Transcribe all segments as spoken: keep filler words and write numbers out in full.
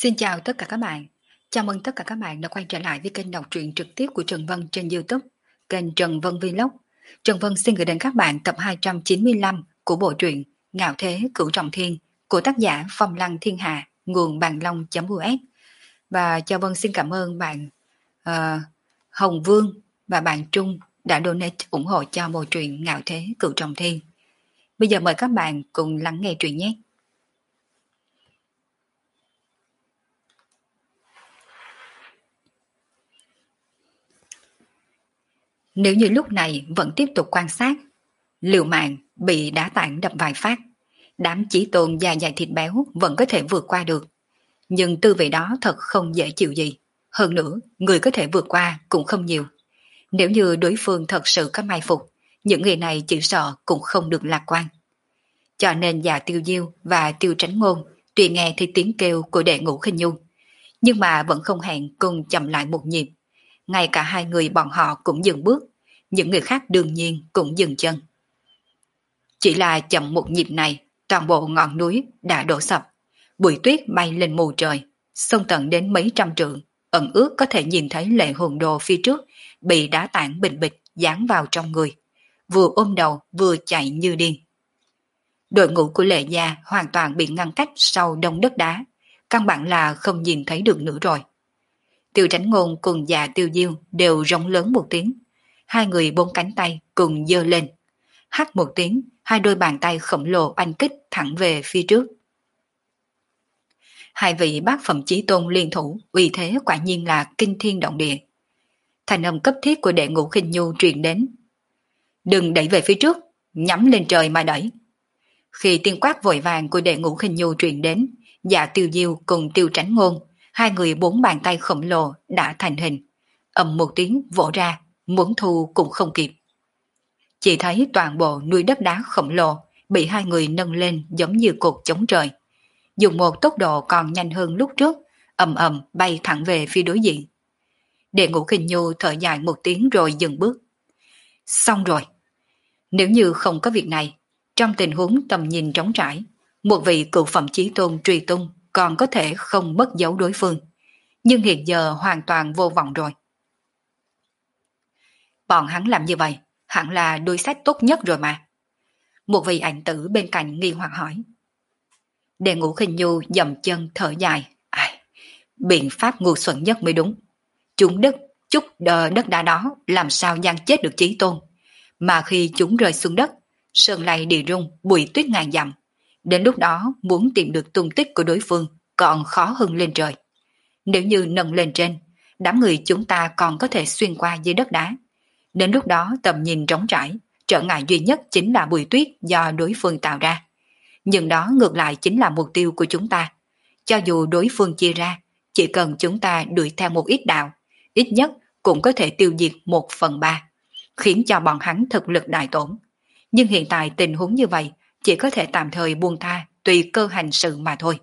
Xin chào tất cả các bạn. Chào mừng tất cả các bạn đã quay trở lại với kênh đọc truyện trực tiếp của Trần Vân trên YouTube, kênh Trần Vân Vlog. Trần Vân xin gửi đến các bạn tập hai trăm chín mươi lăm của bộ truyện Ngạo Thế Cửu Trọng Thiên của tác giả Phong Lăng Thiên Hà, nguồn bàn long.us. Và Chào Vân xin cảm ơn bạn uh, Hồng Vương và bạn Trung đã donate ủng hộ cho bộ truyện Ngạo Thế Cửu Trọng Thiên. Bây giờ mời các bạn cùng lắng nghe truyện nhé. Nếu như lúc này vẫn tiếp tục quan sát, liều mạng bị đá tảng đập vài phát, đám chỉ tồn da dày thịt béo vẫn có thể vượt qua được. Nhưng tư vị đó thật không dễ chịu gì. Hơn nữa, người có thể vượt qua cũng không nhiều. Nếu như đối phương thật sự có mai phục, những người này chỉ sợ cũng không được lạc quan. Cho nên già Tiêu Diêu và Tiêu Tránh Ngôn tuy nghe thấy tiếng kêu của đệ ngũ Khinh Nhu, nhưng mà vẫn không hẹn cùng chậm lại một nhịp. Ngay cả hai người bọn họ cũng dừng bước, những người khác đương nhiên cũng dừng chân. Chỉ là chậm một nhịp này, toàn bộ ngọn núi đã đổ sập, bụi tuyết bay lên mù trời, xông tận đến mấy trăm trượng, ẩn ước có thể nhìn thấy Lệ Hồn Đồ phía trước bị đá tảng bình bịch dán vào trong người, vừa ôm đầu vừa chạy như điên. Đội ngũ của Lệ gia hoàn toàn bị ngăn cách sau đông đất đá, căn bản là không nhìn thấy được nữa rồi. Tiêu Tránh Ngôn cùng già Tiêu Diêu đều rống lớn một tiếng, hai người bốn cánh tay cùng giơ lên, hắt một tiếng, hai đôi bàn tay khổng lồ oanh kích thẳng về phía trước. Hai vị bát phẩm chí tôn liên thủ, uy thế quả nhiên là kinh thiên động địa. Thành âm cấp thiết của đệ ngũ Khinh Nhu truyền đến. Đừng đẩy về phía trước, nhắm lên trời mà đẩy. Khi tiếng quát vội vàng của đệ ngũ Khinh Nhu truyền đến, dạ Tiêu Diêu cùng Tiêu Tránh Ngôn, hai người bốn bàn tay khổng lồ đã thành hình, ầm một tiếng vỗ ra, muốn thu cũng không kịp. Chỉ thấy toàn bộ núi đất đá khổng lồ bị hai người nâng lên giống như cột chống trời, dùng một tốc độ còn nhanh hơn lúc trước, ầm ầm bay thẳng về phía đối diện. Đệ ngũ Khinh Nhu thở dài một tiếng rồi dừng bước. Xong rồi. Nếu như không có việc này, trong tình huống tầm nhìn trống trải, một vị cựu phẩm chí tôn truy tung còn có thể không mất dấu đối phương, nhưng hiện giờ hoàn toàn vô vọng rồi. Bọn hắn làm như vậy hẳn là đối sách tốt nhất rồi mà. Một vị ảnh tử bên cạnh nghi hoặc hỏi. Đệ ngũ Khinh Nhu dậm chân thở dài. Ai, biện pháp ngu xuẩn nhất mới đúng. Chúng đất, chút đờ đất đá đó làm sao giăng chết được chí tôn. Mà khi chúng rơi xuống đất, sơn lay địa rung, bụi tuyết ngàn dặm. Đến lúc đó muốn tìm được tung tích của đối phương còn khó hơn lên trời. Nếu như nâng lên trên, đám người chúng ta còn có thể xuyên qua dưới đất đá. Đến lúc đó tầm nhìn trống trải, trở ngại duy nhất chính là bụi tuyết do đối phương tạo ra. Nhưng đó ngược lại chính là mục tiêu của chúng ta. Cho dù đối phương chia ra, chỉ cần chúng ta đuổi theo một ít đạo, ít nhất cũng có thể tiêu diệt một phần ba, khiến cho bọn hắn thực lực đại tổn. Nhưng hiện tại tình huống như vậy, chỉ có thể tạm thời buông tha, tùy cơ hành sự mà thôi.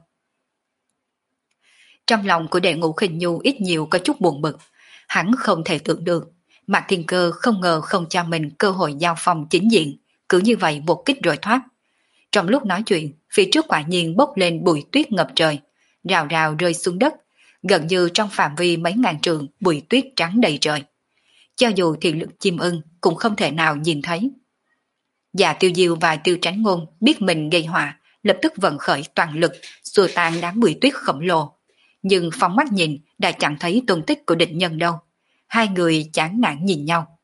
Trong lòng của đệ ngũ Khinh Nhu ít nhiều có chút buồn bực, hắn không thể tưởng được, Mạc Thiên Cơ không ngờ không cho mình cơ hội giao phong chính diện, cứ như vậy một kích rồi thoát. Trong lúc nói chuyện, phía trước quả nhiên bốc lên bụi tuyết ngập trời, rào rào rơi xuống đất, gần như trong phạm vi mấy ngàn trượng bụi tuyết trắng đầy trời. Cho dù thị lực chim ưng cũng không thể nào nhìn thấy. Dạ Tiêu Diêu và Tiêu Tránh Ngôn biết mình gây họa, lập tức vận khởi toàn lực, xua tan đám bụi tuyết khổng lồ. Nhưng phóng mắt nhìn đã chẳng thấy tung tích của địch nhân đâu. Hai người chán nản nhìn nhau.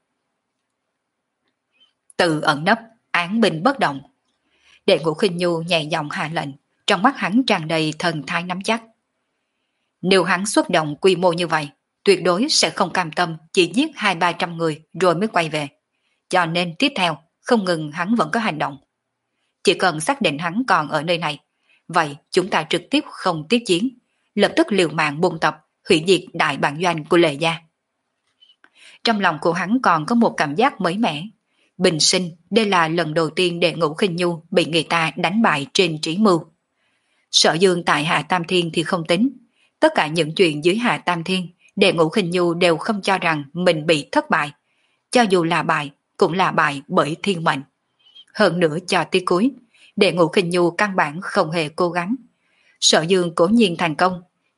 Tự ẩn nấp, án binh bất động. Đệ ngũ Khinh Nhu nhẹ giọng hạ lệnh, trong mắt hắn tràn đầy thần thái nắm chắc. Nếu hắn xuất động quy mô như vậy, tuyệt đối sẽ không cam tâm chỉ giết hai ba trăm người rồi mới quay về. Cho nên tiếp theo, không ngừng hắn vẫn có hành động. Chỉ cần xác định hắn còn ở nơi này, vậy chúng ta trực tiếp không tiếp chiến, lập tức liều mạng buôn tập, hủy diệt đại bản doanh của Lệ gia. Trong lòng của hắn còn có một cảm giác mới mẻ. Bình sinh, đây là lần đầu tiên đệ ngũ Khinh Nhu bị người ta đánh bại trên trí mưu. Sở Dương tại Hạ Tam Thiên thì không tính. Tất cả những chuyện dưới Hạ Tam Thiên, đệ ngũ Khinh Nhu đều không cho rằng mình bị thất bại. Cho dù là bại, cũng là bại bởi thiên mệnh. Hơn nữa cho tới cuối, đệ ngũ Khinh Nhu căn bản không hề cố gắng. Sở Dương cố nhiên thành công,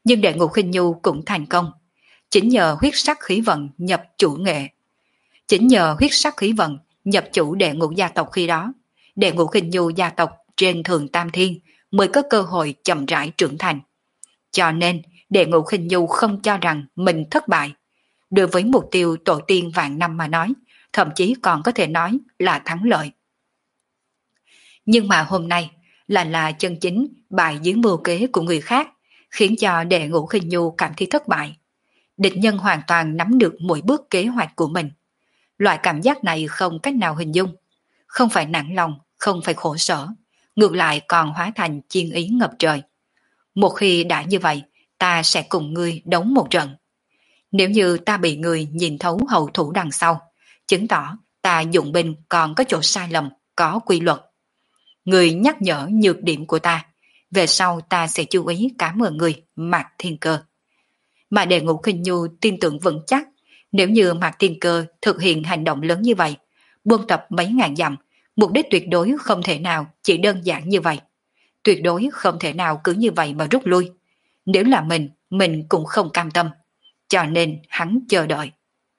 Nhưng Đệ Ngũ Khinh Nhu cũng thành công. Chính nhờ huyết sắc khí vận nhập chủ nghệ. Chính nhờ huyết sắc khí vận nhập chủ Đệ Ngũ gia tộc khi đó, Đệ Ngũ Khinh Nhu gia tộc trên Thường Tam Thiên mới có cơ hội chậm rãi trưởng thành. Cho nên, Đệ Ngũ Khinh Nhu không cho rằng mình thất bại. Đối với mục tiêu tổ tiên vạn năm mà nói, thậm chí còn có thể nói là thắng lợi. Nhưng mà hôm nay, là là chân chính bại dưới mưu kế của người khác, khiến cho Đệ Ngũ Khinh Nhu cảm thấy thất bại. Địch nhân hoàn toàn nắm được mỗi bước kế hoạch của mình. Loại cảm giác này không cách nào hình dung. Không phải nản lòng, không phải khổ sở, ngược lại còn hóa thành chiên ý ngập trời. Một khi đã như vậy, ta sẽ cùng ngươi đấu một trận. Nếu như ta bị người nhìn thấu hậu thủ đằng sau, chứng tỏ ta dụng binh còn có chỗ sai lầm, có quy luật. Người nhắc nhở nhược điểm của ta, về sau ta sẽ chú ý cảm ơn người, Mạc Thiên Cơ. Mà Đệ Ngũ Khinh Nhu tin tưởng vững chắc, nếu như Mạc Thiên Cơ thực hiện hành động lớn như vậy, buôn tập mấy ngàn dặm, mục đích tuyệt đối không thể nào chỉ đơn giản như vậy. Tuyệt đối không thể nào cứ như vậy mà rút lui. Nếu là mình, mình cũng không cam tâm. Cho nên hắn chờ đợi.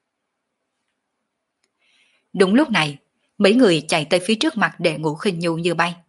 Đúng lúc này, mấy người chạy tới phía trước mặt Đệ Ngũ Khinh Nhu như bay.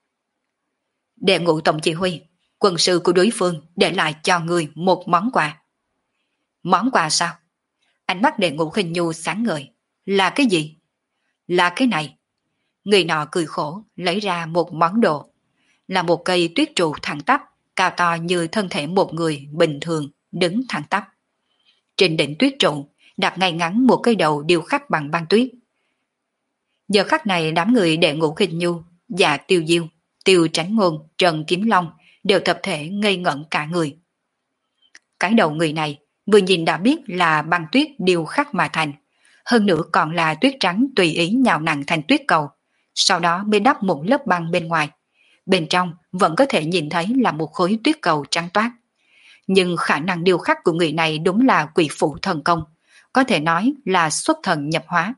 Đệ Ngũ Tổng Chỉ Huy, quân sư của đối phương để lại cho người một món quà. Món quà sao? Ánh mắt Đệ Ngũ Khinh Nhu sáng ngời. Là cái gì? Là cái này. Người nọ cười khổ, lấy ra một món đồ. Là một cây tuyết trụ thẳng tắp, cao to như thân thể một người bình thường, đứng thẳng tắp. Trên đỉnh tuyết trụ, đặt ngay ngắn một cây đầu điêu khắc bằng băng tuyết. Giờ khắc này đám người Đệ Ngũ Khinh Nhu và Tiêu Diêu, Tiêu Tránh Ngôn, Trần Kiếm Long đều tập thể ngây ngẩn cả người. Cái đầu người này vừa nhìn đã biết là băng tuyết điêu khắc mà thành, hơn nữa còn là tuyết trắng tùy ý nhào nặn thành tuyết cầu, sau đó mới đắp một lớp băng bên ngoài. Bên trong vẫn có thể nhìn thấy là một khối tuyết cầu trắng toát. Nhưng khả năng điêu khắc của người này đúng là quỷ phụ thần công, có thể nói là xuất thần nhập hóa.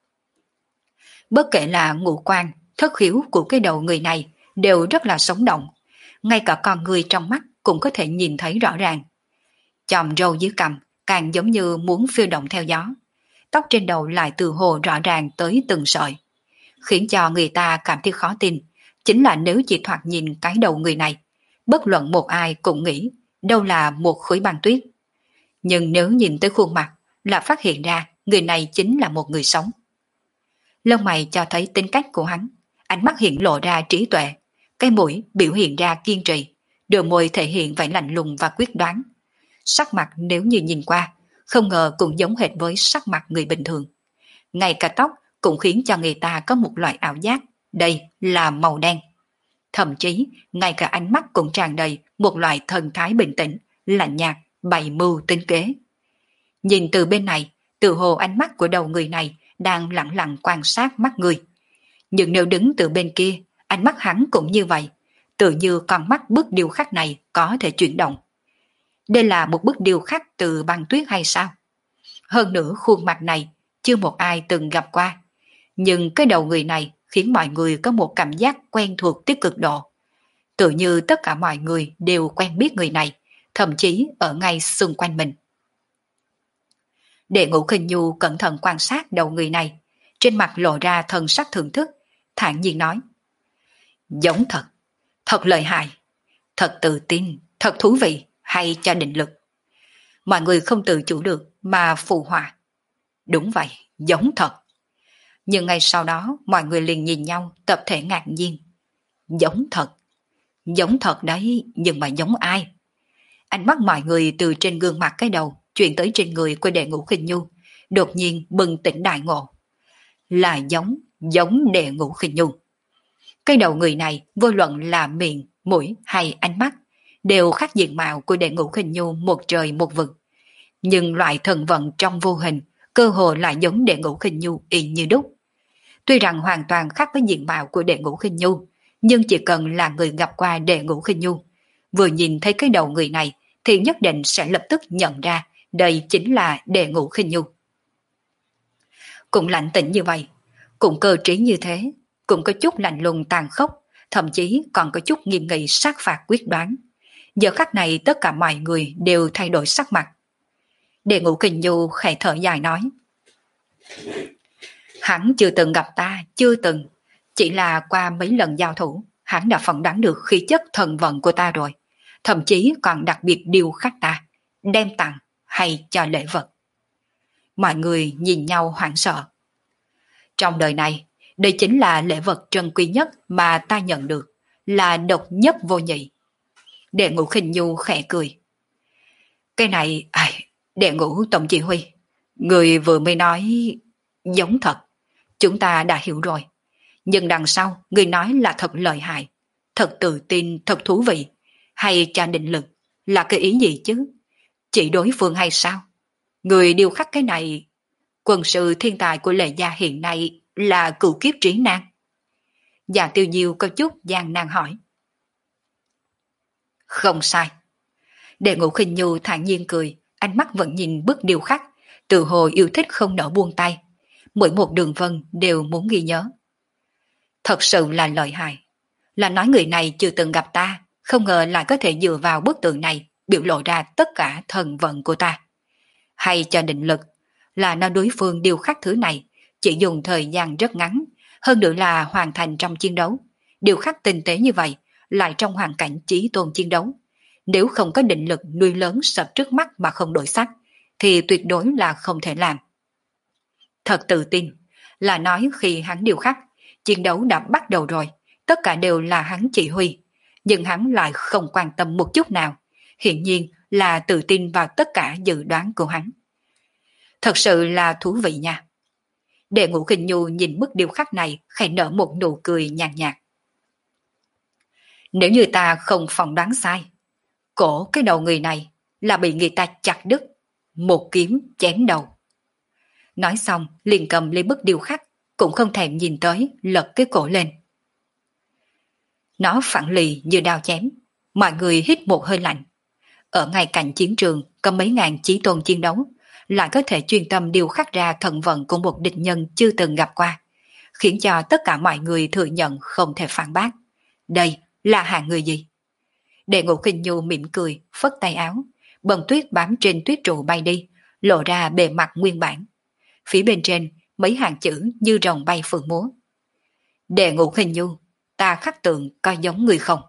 Bất kể là ngũ quan, thất khiếu của cái đầu người này đều rất là sống động, ngay cả con người trong mắt cũng có thể nhìn thấy rõ ràng. Chòm râu dưới cằm càng giống như muốn phiêu động theo gió, tóc trên đầu lại từ hồ rõ ràng tới từng sợi, khiến cho người ta cảm thấy khó tin. Chính là nếu chỉ thoạt nhìn cái đầu người này, bất luận một ai cũng nghĩ đâu là một khối băng tuyết. Nhưng nếu nhìn tới khuôn mặt là phát hiện ra người này chính là một người sống. Lông mày cho thấy tính cách của hắn, ánh mắt hiện lộ ra trí tuệ, cái mũi biểu hiện ra kiên trì, đôi môi thể hiện vẻ lạnh lùng và quyết đoán. Sắc mặt nếu như nhìn qua, không ngờ cũng giống hệt với sắc mặt người bình thường. Ngay cả tóc cũng khiến cho người ta có một loại ảo giác, đây là màu đen. Thậm chí, ngay cả ánh mắt cũng tràn đầy một loại thần thái bình tĩnh, lạnh nhạt, bày mưu tính kế. Nhìn từ bên này, từ hồ ánh mắt của đầu người này đang lặng lặng quan sát mắt người. Nhưng nếu đứng từ bên kia, ánh mắt hắn cũng như vậy, tự như con mắt bức điêu khắc này có thể chuyển động. Đây là một bức điêu khắc từ băng tuyết hay sao? Hơn nữa khuôn mặt này chưa một ai từng gặp qua, nhưng cái đầu người này khiến mọi người có một cảm giác quen thuộc tới cực độ. Tự như tất cả mọi người đều quen biết người này, thậm chí ở ngay xung quanh mình. Đệ Ngũ Khinh Nhu cẩn thận quan sát đầu người này, trên mặt lộ ra thần sắc thưởng thức, thản nhiên nói: giống thật, thật lợi hại, thật tự tin, thật thú vị, hay cho định lực. Mọi người không tự chủ được mà phụ họa: đúng vậy, giống thật. Nhưng ngay sau đó mọi người liền nhìn nhau tập thể ngạc nhiên. Giống thật, giống thật đấy, nhưng mà giống ai? Ánh mắt mọi người từ trên gương mặt cái đầu chuyển tới trên người của Đệ Ngũ Khinh Nhu, đột nhiên bừng tỉnh đại ngộ. Là giống, giống Đệ Ngũ Khinh Nhu. Cái đầu người này vô luận là miệng, mũi hay ánh mắt đều khác diện mạo của Đệ Ngũ Khinh Nhu một trời một vực. Nhưng loại thần vận trong vô hình cơ hồ lại giống Đệ Ngũ Khinh Nhu y như đúc. Tuy rằng hoàn toàn khác với diện mạo của Đệ Ngũ Khinh Nhu, nhưng chỉ cần là người gặp qua Đệ Ngũ Khinh Nhu, vừa nhìn thấy cái đầu người này thì nhất định sẽ lập tức nhận ra đây chính là Đệ Ngũ Khinh Nhu. Cũng lạnh tĩnh như vậy, cũng cơ trí như thế, cũng có chút lạnh lùng tàn khốc, thậm chí còn có chút nghiêm nghị sát phạt quyết đoán. Giờ khắc này tất cả mọi người đều thay đổi sắc mặt. Đệ Ngũ Kình Nhu khẽ thở dài nói. Hắn chưa từng gặp ta, chưa từng. Chỉ là qua mấy lần giao thủ, hắn đã phỏng đoán được khí chất thần vận của ta rồi. Thậm chí còn đặc biệt điều khắc ta, đem tặng hay cho lễ vật. Mọi người nhìn nhau hoảng sợ. Trong đời này, đây chính là lễ vật trân quý nhất mà ta nhận được, là độc nhất vô nhị. Đệ Ngũ Khinh Nhu khẽ cười. Cái này, ai, Đệ Ngũ Tổng Chỉ Huy, người vừa mới nói giống thật, chúng ta đã hiểu rồi. Nhưng đằng sau, người nói là thật lợi hại, thật tự tin, thật thú vị, hay cha định lực, là cái ý gì chứ? Chỉ đối phương hay sao? Người điêu khắc cái này, quân sự thiên tài của Lệ Gia hiện nay là cửu kiếp trí nan. Dạ Tiêu Diêu có chút gian nan hỏi. Không sai. Đệ Ngũ Khinh Nhu thản nhiên cười, ánh mắt vẫn nhìn bức điêu khắc, từ hồi yêu thích không nỡ buông tay. Mỗi một đường vân đều muốn ghi nhớ. Thật sự là lợi hại. Là nói người này chưa từng gặp ta, không ngờ lại có thể dựa vào bức tượng này biểu lộ ra tất cả thần vận của ta. Hay cho định lực, là nói đối phương điêu khắc thứ này chỉ dùng thời gian rất ngắn, hơn nữa là hoàn thành trong chiến đấu. Điêu khắc tinh tế như vậy, lại trong hoàn cảnh chí tôn chiến đấu. Nếu không có định lực nuôi lớn sập trước mắt mà không đổi sắc, thì tuyệt đối là không thể làm. Thật tự tin, là nói khi hắn điêu khắc, chiến đấu đã bắt đầu rồi, tất cả đều là hắn chỉ huy, nhưng hắn lại không quan tâm một chút nào, hiển nhiên là tự tin vào tất cả dự đoán của hắn. Thật sự là thú vị nha. Đệ Ngũ Kình Nhu nhìn bức điêu khắc này khẽ nở một nụ cười nhàn nhạt. Nếu như ta không phỏng đoán sai, cổ cái đầu người này là bị người ta chặt đứt, một kiếm chém đầu. Nói xong liền cầm lấy bức điêu khắc, cũng không thèm nhìn tới, lật cái cổ lên. Nó phẳng lì như đao chém, mọi người hít một hơi lạnh. Ở ngay cạnh chiến trường có mấy ngàn chí tôn chiến đấu, lại có thể chuyên tâm điêu khắc ra thần vận của một địch nhân chưa từng gặp qua, khiến cho tất cả mọi người thừa nhận không thể phản bác. Đây là hạng người gì? Đệ Ngũ Khinh Nhu mỉm cười, phất tay áo, bông tuyết bám trên tuyết trụ bay đi, lộ ra bề mặt nguyên bản. Phía bên trên mấy hàng chữ như rồng bay phượng múa. Đệ Ngũ Khinh Nhu, ta khắc tượng có giống người không?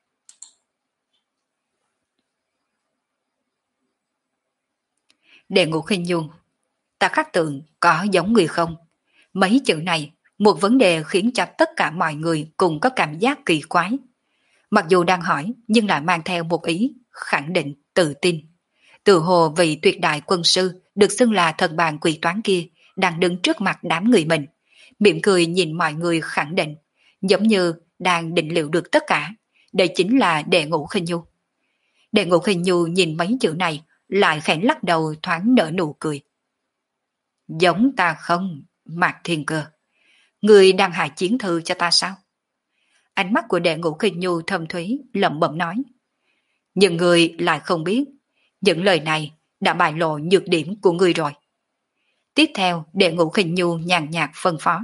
Đệ Ngũ Khinh Nhu, ta khắc tượng có giống người không? Mấy chữ này, một vấn đề khiến cho tất cả mọi người cùng có cảm giác kỳ quái. Mặc dù đang hỏi, nhưng lại mang theo một ý, khẳng định, tự tin. Từ hồ vị tuyệt đại quân sư, được xưng là thần bàn quỷ toán kia, đang đứng trước mặt đám người mình. Mỉm cười nhìn mọi người khẳng định, giống như đang định liệu được tất cả. Đây chính là Đệ Ngũ Khinh Nhu. Đệ Ngũ Khinh Nhu nhìn mấy chữ này, lại khẽ lắc đầu thoáng nở nụ cười. Giống ta không, Mạc Thiên Cơ. Người đang hại chiến thư cho ta sao? Ánh mắt của Đệ Ngũ Khinh Nhu thâm thúy, lẩm bẩm nói. Nhưng người lại không biết, những lời này đã bại lộ nhược điểm của người rồi. Tiếp theo, Đệ Ngũ Khinh Nhu nhàn nhạt phân phó.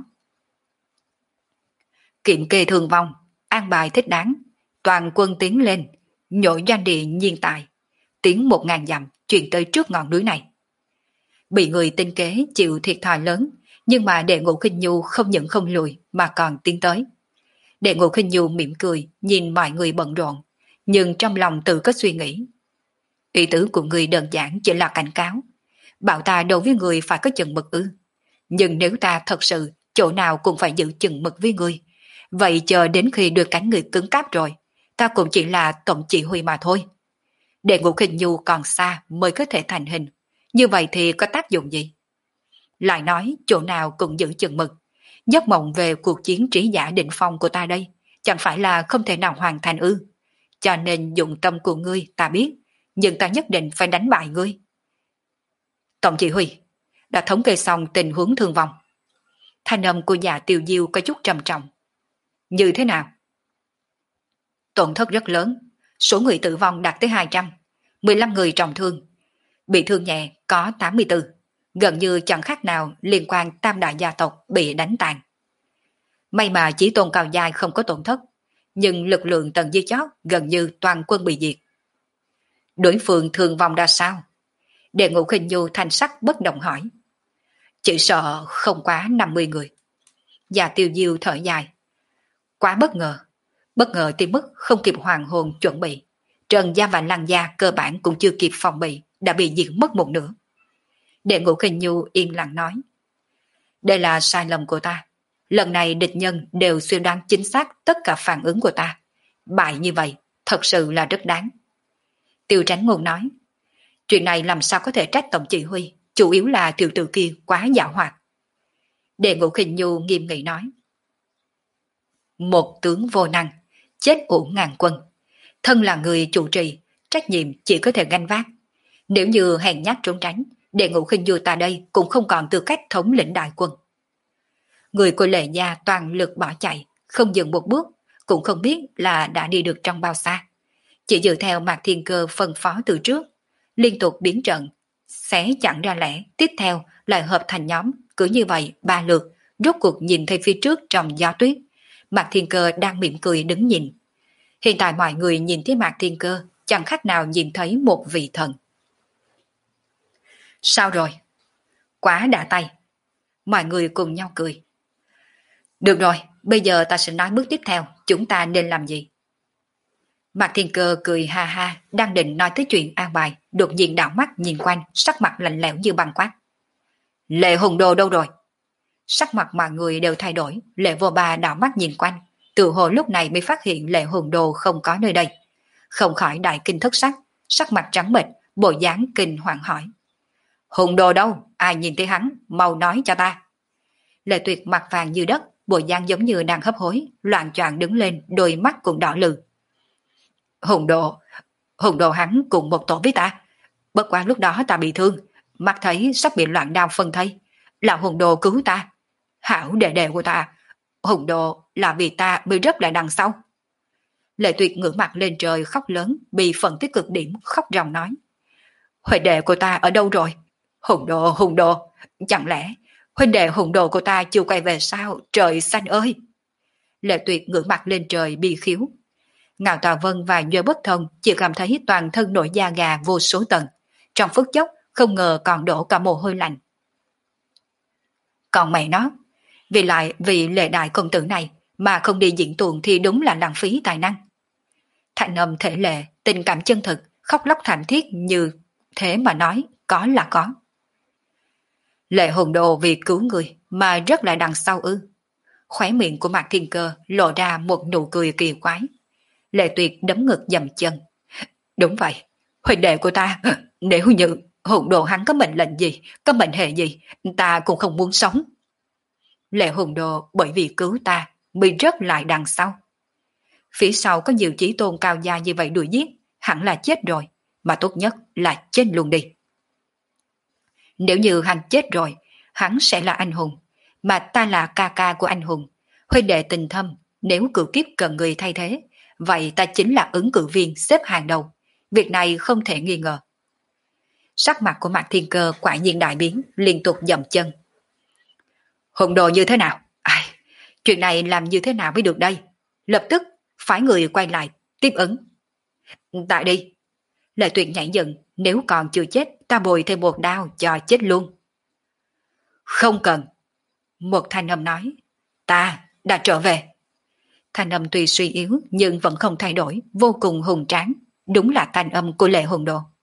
Kiểm kê thương vong, an bài thích đáng, toàn quân tiến lên, nhổ doanh địa nhiên tài, tiến một ngàn dặm chuyển tới trước ngọn núi này. Bị người tinh kế chịu thiệt thòi lớn, nhưng mà Đệ Ngũ Khinh Nhu không những không lùi mà còn tiến tới. Đệ Ngũ Khinh Nhu mỉm cười nhìn mọi người bận rộn, nhưng trong lòng tự có suy nghĩ. Ý tứ của người đơn giản chỉ là cảnh cáo, bảo ta đối với người phải có chừng mực ư. Nhưng nếu ta thật sự chỗ nào cũng phải giữ chừng mực với người, vậy chờ đến khi đưa cánh người cứng cáp rồi, ta cũng chỉ là tổng chỉ huy mà thôi. Đệ Ngũ Khinh Nhu còn xa mới có thể thành hình, như vậy thì có tác dụng gì? Lại nói chỗ nào cũng giữ chừng mực, giấc mộng về cuộc chiến trí giả định phong của ta đây, chẳng phải là không thể nào hoàn thành ư? Cho nên dụng tâm của ngươi ta biết, nhưng ta nhất định phải đánh bại ngươi. Tổng chỉ huy đã thống kê xong tình huống thương vong. Thanh âm của Dạ Tiêu Diêu có chút trầm trọng. Như thế nào? Tổn thất rất lớn, số người tử vong đạt tới hai trăm, mười lăm người trọng thương, bị thương nhẹ có tám mươi tư, gần như chẳng khác nào liên quan tam đại gia tộc bị đánh tàn. May mà chỉ tôn cao giai không có tổn thất, nhưng lực lượng tầng dưới chót gần như toàn quân bị diệt. Đối phương thương vong ra sao? Đệ Ngũ Khinh Nhu thanh sắc bất động hỏi. Chỉ sợ không quá năm mươi người. Và Tiêu Diêu thở dài. Quá bất ngờ. Bất ngờ tới mức không kịp hoàng hồn chuẩn bị. Trần Gia và Lăng Gia cơ bản cũng chưa kịp phòng bị, đã bị diệt mất một nửa. Đệ Ngũ Khinh Nhu yên lặng nói. Đây là sai lầm của ta. Lần này địch nhân đều suy đoán chính xác tất cả phản ứng của ta. Bại như vậy, thật sự là rất đáng. Tiêu Tránh Ngôn nói. Chuyện này làm sao có thể trách tổng chỉ huy, chủ yếu là tiểu tử kia quá giảo hoạt. Đệ Ngũ Khinh Nhu nghiêm nghị nói. Một tướng vô năng, chết uổng ngàn quân. Thân là người chủ trì, trách nhiệm chỉ có thể gánh vác. Nếu như hèn nhát trốn tránh, Đệ Ngũ Khinh Nhu ta đây cũng không còn tư cách thống lĩnh đại quân. Người của Lệ Gia toàn lực bỏ chạy, không dừng một bước, cũng không biết là đã đi được trong bao xa. Chỉ dựa theo Mạc Thiên Cơ phân phó từ trước, liên tục biến trận, xé chặn ra lẻ, tiếp theo lại hợp thành nhóm, cứ như vậy ba lượt, rốt cuộc nhìn thấy phía trước trong gió tuyết. Mạc Thiên Cơ đang mỉm cười đứng nhìn. Hiện tại mọi người nhìn thấy Mạc Thiên Cơ, chẳng khác nào nhìn thấy một vị thần. Sao rồi? Quá đã tay. Mọi người cùng nhau cười. Được rồi, bây giờ ta sẽ nói bước tiếp theo, chúng ta nên làm gì? Mạc Thiên Cơ cười ha ha, đang định nói tới chuyện an bài, đột nhiên đảo mắt nhìn quanh, sắc mặt lạnh lẽo như băng quát. Lệ Hùng Đồ đâu rồi? Sắc mặt mọi người đều thay đổi, Lệ Vô Ba đảo mắt nhìn quanh, tự hồ lúc này mới phát hiện Lệ Hùng Đồ không có nơi đây. Không khỏi đại kinh thất sắc, sắc mặt trắng bệch, bộ dáng kinh hoàng hỏi. Hùng Đồ đâu? Ai nhìn thấy hắn? Mau nói cho ta. Lệ Tuyệt mặt vàng như đất, bộ dáng giống như đang hấp hối, loạn choạng đứng lên, đôi mắt cũng đỏ lừ. Hùng Đồ, Hùng Đồ hắn cùng một tổ với ta. Bất quá lúc đó ta bị thương, mắt thấy sắp bị loạn đao phân thây. Là Hùng Đồ cứu ta. Hảo đệ đệ của ta. Hùng Đồ là vì ta bị rớt lại đằng sau. Lệ Tuyệt ngửa mặt lên trời khóc lớn, bị phân tích cực điểm, khóc ròng nói. Huynh đệ của ta ở đâu rồi? Hùng Đồ, Hùng Đồ, chẳng lẽ huynh đệ Hùng Đồ của ta chưa quay về sao? Trời xanh ơi! Lệ Tuyệt ngửa mặt lên trời bi khiếu. Ngạo Tà Vân và Duy Bất Thông chỉ cảm thấy toàn thân nổi da gà vô số tầng. Trong phút chốc không ngờ còn đổ cả mồ hôi lạnh. Còn mẹ nó, vì lại vì Lệ đại công tử này mà không đi diễn tuồng thì đúng là lãng phí tài năng. Thanh âm thể lệ, tình cảm chân thực, khóc lóc thảm thiết như thế mà nói có là có. Lệ Hùng Đồ vì cứu người mà rất lại đằng sau ư? Khóe miệng của Mạc Thiên Cơ lộ ra một nụ cười kỳ quái. Lệ Tuyệt đấm ngực dầm chân. Đúng vậy, huynh đệ của ta, nếu như Hùng Đồ hắn có mệnh lệnh gì, có mệnh hệ gì, ta cũng không muốn sống. Lệ Hùng Đồ bởi vì cứu ta bị rớt lại đằng sau. Phía sau có nhiều chí tôn cao gia như vậy đuổi giết, hẳn là chết rồi, mà tốt nhất là chết luôn đi. Nếu như hắn chết rồi, hắn sẽ là anh hùng, mà ta là ca ca của anh hùng, huynh đệ tình thâm, nếu cửu kiếp cần người thay thế, vậy ta chính là ứng cử viên xếp hàng đầu, việc này không thể nghi ngờ. Sắc mặt của Mạc Thiên Cơ quả nhiên đại biến, liên tục dậm chân. Hùng Đồ như thế nào? Ai, chuyện này làm như thế nào mới được đây? Lập tức phái người quay lại, tiếp ứng. Tại đi. Lệ Tuyệt nhảy dựng, nếu còn chưa chết, ta bồi thêm một đao cho chết luôn. Không cần. Một thanh âm nói, ta đã trở về. Thanh âm tuy suy yếu nhưng vẫn không thay đổi, vô cùng hùng tráng, đúng là thanh âm của Lệ Hùng Đồ.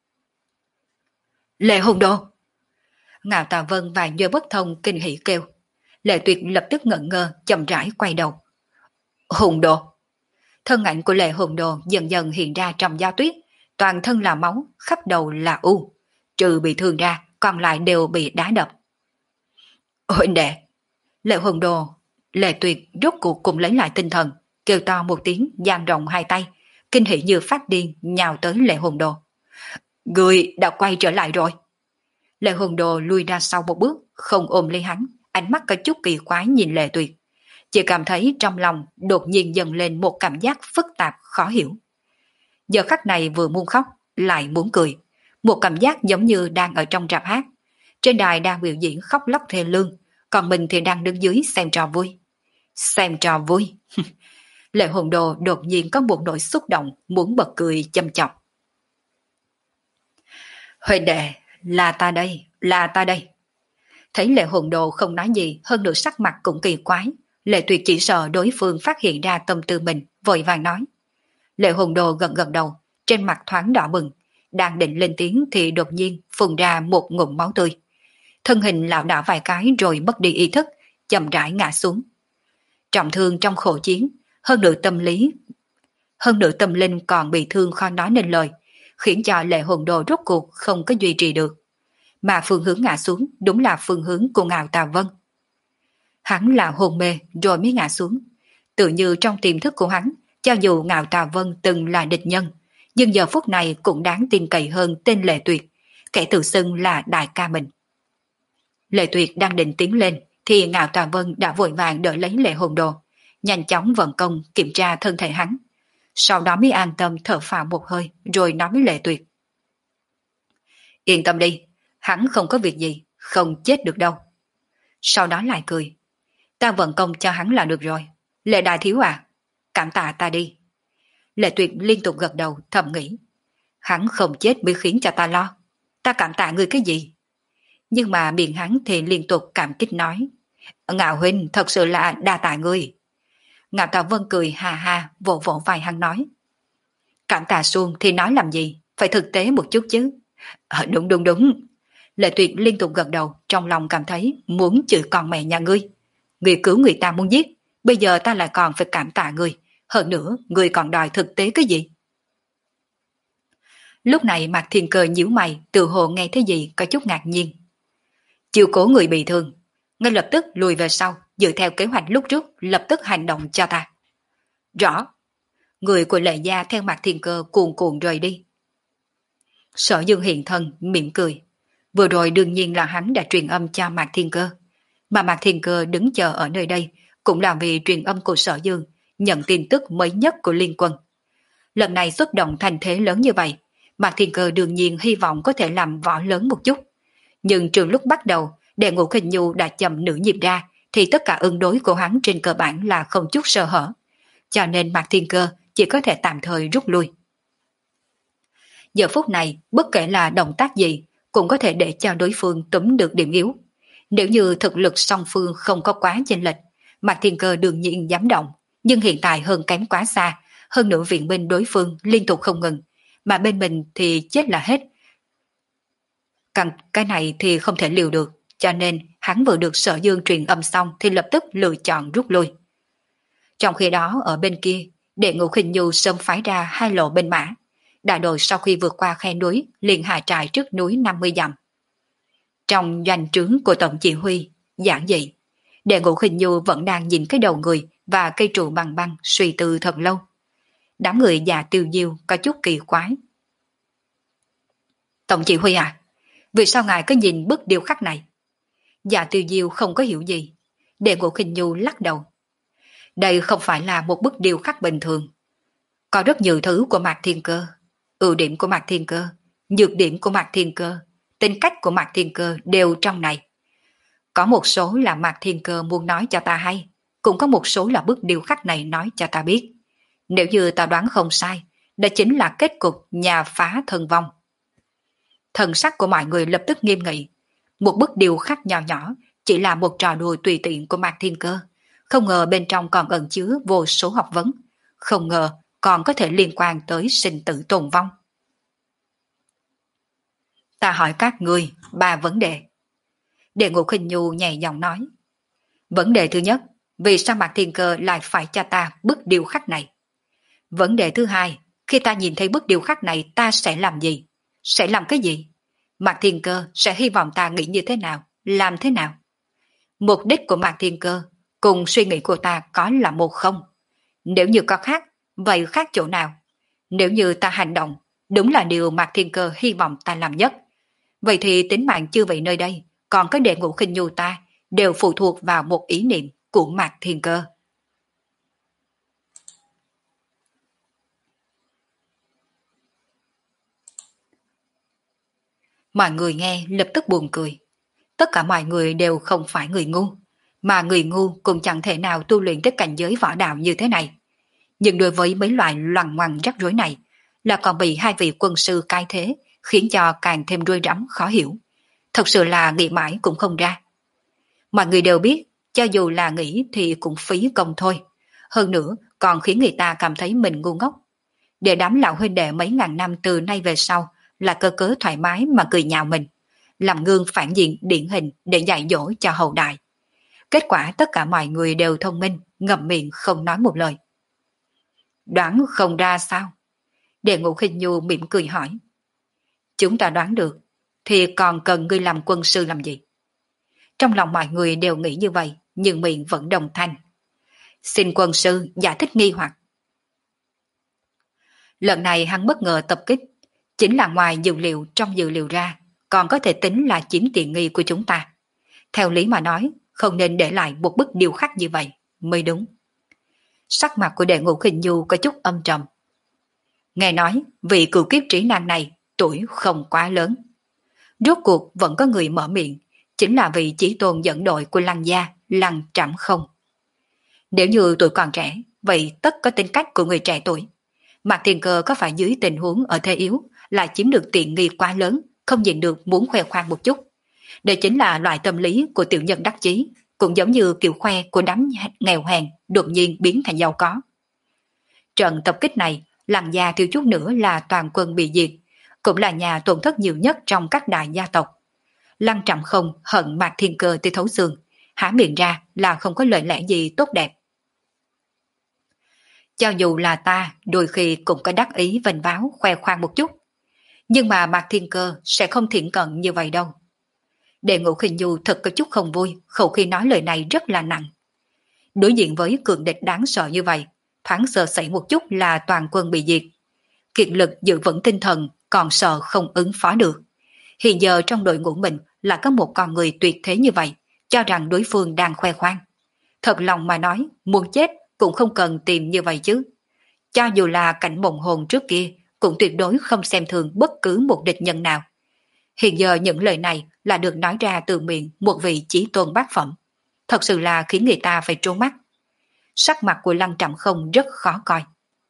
Lệ Hùng Đồ! Ngạo Tà Vân và Duy Bất Thông kinh hỉ kêu. Lệ Tuyệt lập tức ngẩn ngơ, chậm rãi quay đầu. Hùng Đồ! Thân ảnh của Lệ Hùng Đồ dần dần hiện ra trong gió tuyết, toàn thân là máu, khắp đầu là u, trừ bị thương ra, còn lại đều bị đá đập. Huynh đệ! Lệ Hùng Đồ, Lệ Tuyệt rốt cuộc cùng lấy lại tinh thần, kêu to một tiếng, dang rộng hai tay, kinh hỉ như phát điên nhào tới Lệ Hùng Đồ. Người đã quay trở lại rồi. Lệ Hùng Đồ lui ra sau một bước, không ôm lấy hắn, ánh mắt có chút kỳ quái nhìn Lệ Tuyệt. Chỉ cảm thấy trong lòng đột nhiên dần lên một cảm giác phức tạp khó hiểu. Giờ khắc này vừa muốn khóc, lại muốn cười. Một cảm giác giống như đang ở trong rạp hát. Trên đài đang biểu diễn khóc lóc thê lương, còn mình thì đang đứng dưới xem trò vui. Xem trò vui. Lệ Hùng Đồ đột nhiên có một nỗi xúc động, muốn bật cười châm chọc. Huệ đệ, là ta đây, là ta đây. Thấy Lệ Hồn Đồ không nói gì, hơn nữa sắc mặt cũng kỳ quái. Lệ Tuyệt chỉ sợ đối phương phát hiện ra tâm tư mình, vội vàng nói. Lệ Hồn Đồ gật gật đầu, trên mặt thoáng đỏ bừng. Đang định lên tiếng thì đột nhiên phun ra một ngụm máu tươi. Thân hình lảo đảo vài cái rồi mất đi ý thức, chậm rãi ngã xuống. Trọng thương trong khổ chiến, hơn nữa tâm lý, hơn nữa tâm linh còn bị thương khó nói nên lời, khiến cho Lệ Hồn Đồ rốt cuộc không có duy trì được. Mà phương hướng ngã xuống đúng là phương hướng của Ngạo Tà Vân. Hắn là hôn mê rồi mới ngã xuống. Tự như trong tiềm thức của hắn, cho dù Ngạo Tà Vân từng là địch nhân, nhưng giờ phút này cũng đáng tin cậy hơn tên Lệ Tuyệt, kẻ tự xưng là đại ca mình. Lệ Tuyệt đang định tiến lên, thì Ngạo Tà Vân đã vội vàng đỡ lấy Lệ Hồn Đồ, nhanh chóng vận công kiểm tra thân thể hắn. Sau đó mới an tâm thở phào một hơi, rồi nói với Lệ Tuyệt. Yên tâm đi, hắn không có việc gì, không chết được đâu. Sau đó lại cười. Ta vận công cho hắn là được rồi. Lệ đại thiếu à, cảm tạ ta đi. Lệ Tuyệt liên tục gật đầu thầm nghĩ. Hắn không chết mới khiến cho ta lo. Ta cảm tạ ngươi cái gì? Nhưng mà miệng hắn thì liên tục cảm kích nói. Ngạo huynh thật sự là đa tạ ngươi. Ngạo Tà Vân cười hà hà vỗ vỗ vai hắn nói. Cảm tạ suông thì nói làm gì, phải thực tế một chút chứ. À, đúng đúng đúng. Lệ Tuyệt liên tục gật đầu, trong lòng cảm thấy muốn chửi con mẹ nhà ngươi. Ngươi cứu người ta muốn giết, bây giờ ta lại còn phải cảm tạ ngươi. Hơn nữa, ngươi còn đòi thực tế cái gì? Lúc này Mạc Thiên Cơ nhíu mày, tự hồ nghe thấy gì có chút ngạc nhiên. Chiều cố người bị thương, ngay lập tức lùi về sau, dựa theo kế hoạch lúc trước, lập tức hành động cho ta. Rõ. Người của Lệ gia theo Mạc Thiên Cơ cuồn cuộn rời đi. Sở Dương hiện thân, mỉm cười. Vừa rồi đương nhiên là hắn đã truyền âm cho Mạc Thiên Cơ. Mà Mạc Thiên Cơ đứng chờ ở nơi đây, cũng là vì truyền âm của Sở Dương, nhận tin tức mới nhất của Liên Quân. Lần này xuất động thành thế lớn như vậy, Mạc Thiên Cơ đương nhiên hy vọng có thể làm võ lớn một chút. Nhưng trường lúc bắt đầu, Đệ Ngũ Khinh Nhu đã chậm nửa nhịp ra, thì tất cả ứng đối của hắn trên cơ bản là không chút sơ hở. Cho nên Mạc Thiên Cơ chỉ có thể tạm thời rút lui. Giờ phút này, bất kể là động tác gì, cũng có thể để cho đối phương túm được điểm yếu. Nếu như thực lực song phương không có quá chênh lệch, Mạc Thiên Cơ đương nhiên dám động, nhưng hiện tại hơn kém quá xa, hơn nữa viện binh đối phương liên tục không ngừng, mà bên mình thì chết là hết. Càng cái này thì không thể liều được, cho nên hắn vừa được Sở Dương truyền âm xong thì lập tức lựa chọn rút lui. Trong khi đó ở bên kia, Đệ Ngũ Khinh Nhu sớm phái ra hai lộ binh mã. Đại đội sau khi vượt qua khe núi liền hạ trại trước núi năm mươi dặm. Trong doanh trướng của tổng chỉ huy, giản dị, Đệ Ngũ Khinh Nhu vẫn đang nhìn cái đầu người và cây trụ bằng băng suy tư thật lâu. Đám người già Tiêu Diêu có chút kỳ quái. Tổng chỉ huy à, vì sao ngài cứ nhìn bức điêu khắc này? Già Tiêu Diêu không có hiểu gì. Đệ Ngũ Khinh Nhu lắc đầu. Đây không phải là một bức điêu khắc bình thường. Có rất nhiều thứ của Mạc Thiên Cơ, ưu điểm của Mạc Thiên Cơ, nhược điểm của Mạc Thiên Cơ, tính cách của Mạc Thiên Cơ đều trong này. Có một số là Mạc Thiên Cơ muốn nói cho ta hay, cũng có một số là bức điêu khắc này nói cho ta biết. Nếu như ta đoán không sai, đó chính là kết cục nhà phá thân vong. Thần sắc của mọi người lập tức nghiêm nghị. Một bức điêu khắc nhỏ nhỏ chỉ là một trò đùa tùy tiện của Mạc Thiên Cơ. Không ngờ bên trong còn ẩn chứa vô số học vấn. Không ngờ còn có thể liên quan tới sinh tử tồn vong. Ta hỏi các ngươi ba vấn đề. Đệ Ngũ Khinh Nhu nhẹ giọng nói. Vấn đề thứ nhất, vì sao Mạc Thiên Cơ lại phải cho ta bức điêu khắc này? Vấn đề thứ hai, khi ta nhìn thấy bức điêu khắc này ta sẽ làm gì? Sẽ làm cái gì? Mạc Thiên Cơ sẽ hy vọng ta nghĩ như thế nào? Làm thế nào? Mục đích của Mạc Thiên Cơ cùng suy nghĩ của ta có là một không? Nếu như có khác, vậy khác chỗ nào? Nếu như ta hành động, đúng là điều Mạc Thiên Cơ hy vọng ta làm nhất. Vậy thì tính mạng chư vị nơi đây, còn có Đệ Ngũ Khinh Nhu ta, đều phụ thuộc vào một ý niệm của Mạc Thiên Cơ. Mọi người nghe lập tức buồn cười. Tất cả mọi người đều không phải người ngu, mà người ngu cũng chẳng thể nào tu luyện tới cảnh giới võ đạo như thế này. Nhưng đối với mấy loại loằng ngoằng rắc rối này, là còn bị hai vị quân sư cai thế, khiến cho càng thêm rối rắm khó hiểu. Thật sự là nghĩ mãi cũng không ra. Mọi người đều biết, cho dù là nghĩ thì cũng phí công thôi. Hơn nữa, còn khiến người ta cảm thấy mình ngu ngốc. Để đám lão huynh đệ mấy ngàn năm từ nay về sau là cơ cớ thoải mái mà cười nhạo mình, làm gương phản diện điển hình để dạy dỗ cho hậu đại. Kết quả tất cả mọi người đều thông minh, ngậm miệng không nói một lời. Đoán không ra sao? Đệ Ngũ Khinh Nhu mỉm cười hỏi. Chúng ta đoán được, thì còn cần ngươi làm quân sư làm gì? Trong lòng mọi người đều nghĩ như vậy, nhưng miệng vẫn đồng thanh. Xin quân sư giải thích nghi hoặc. Lần này hắn bất ngờ tập kích, chính là ngoài dữ liệu trong dữ liệu ra, còn có thể tính là chiếm tiện nghi của chúng ta. Theo lý mà nói, không nên để lại một bức điêu khắc như vậy, mới đúng. Sắc mặt của Đệ Ngũ Khinh Nhu có chút âm trầm. Nghe nói, vị cựu kiếp trí năng này tuổi không quá lớn. Rốt cuộc vẫn có người mở miệng, chính là vị chí tôn dẫn đội của Lăng gia, Lăng Trảm Không. Nếu như tuổi còn trẻ, vậy tất có tính cách của người trẻ tuổi. Mạc Thiên Cơ có phải dưới tình huống ở thế yếu, lại chiếm được tiện nghi quá lớn, không nhịn được muốn khoe khoang một chút. Đây chính là loại tâm lý của tiểu nhân đắc chí, cũng giống như kiểu khoe của đám nghèo hèn đột nhiên biến thành giàu có. Trận tập kích này, Lăng gia thiếu chút nữa là toàn quân bị diệt, cũng là nhà tổn thất nhiều nhất trong các đại gia tộc. Lăng Trảm Không hận Mạc Thiên Cơ tới thấu xương, há miệng ra là không có lời lẽ gì tốt đẹp. Cho dù là ta đôi khi cũng có đắc ý vênh váo khoe khoang một chút, nhưng mà Mạc Thiên Cơ sẽ không thiện cận như vậy đâu. Đệ Ngũ Khinh Nhu thật có chút không vui, khẩu khi nói lời này rất là nặng. Đối diện với cường địch đáng sợ như vậy, thoáng sơ sẩy một chút là toàn quân bị diệt. Kiệt lực giữ vững tinh thần, còn sợ không ứng phó được. Hiện giờ trong đội ngũ mình là có một con người tuyệt thế như vậy, cho rằng đối phương đang khoe khoang. Thật lòng mà nói, muốn chết cũng không cần tìm như vậy chứ. Cho dù là cảnh mộng hồn trước kia, cũng tuyệt đối không xem thường bất cứ một địch nhân nào. Hiện giờ những lời này là được nói ra từ miệng một vị chí tôn bát phẩm. Thật sự là khiến người ta phải trố mắt. Sắc mặt của Lăng Trảm Không rất khó coi.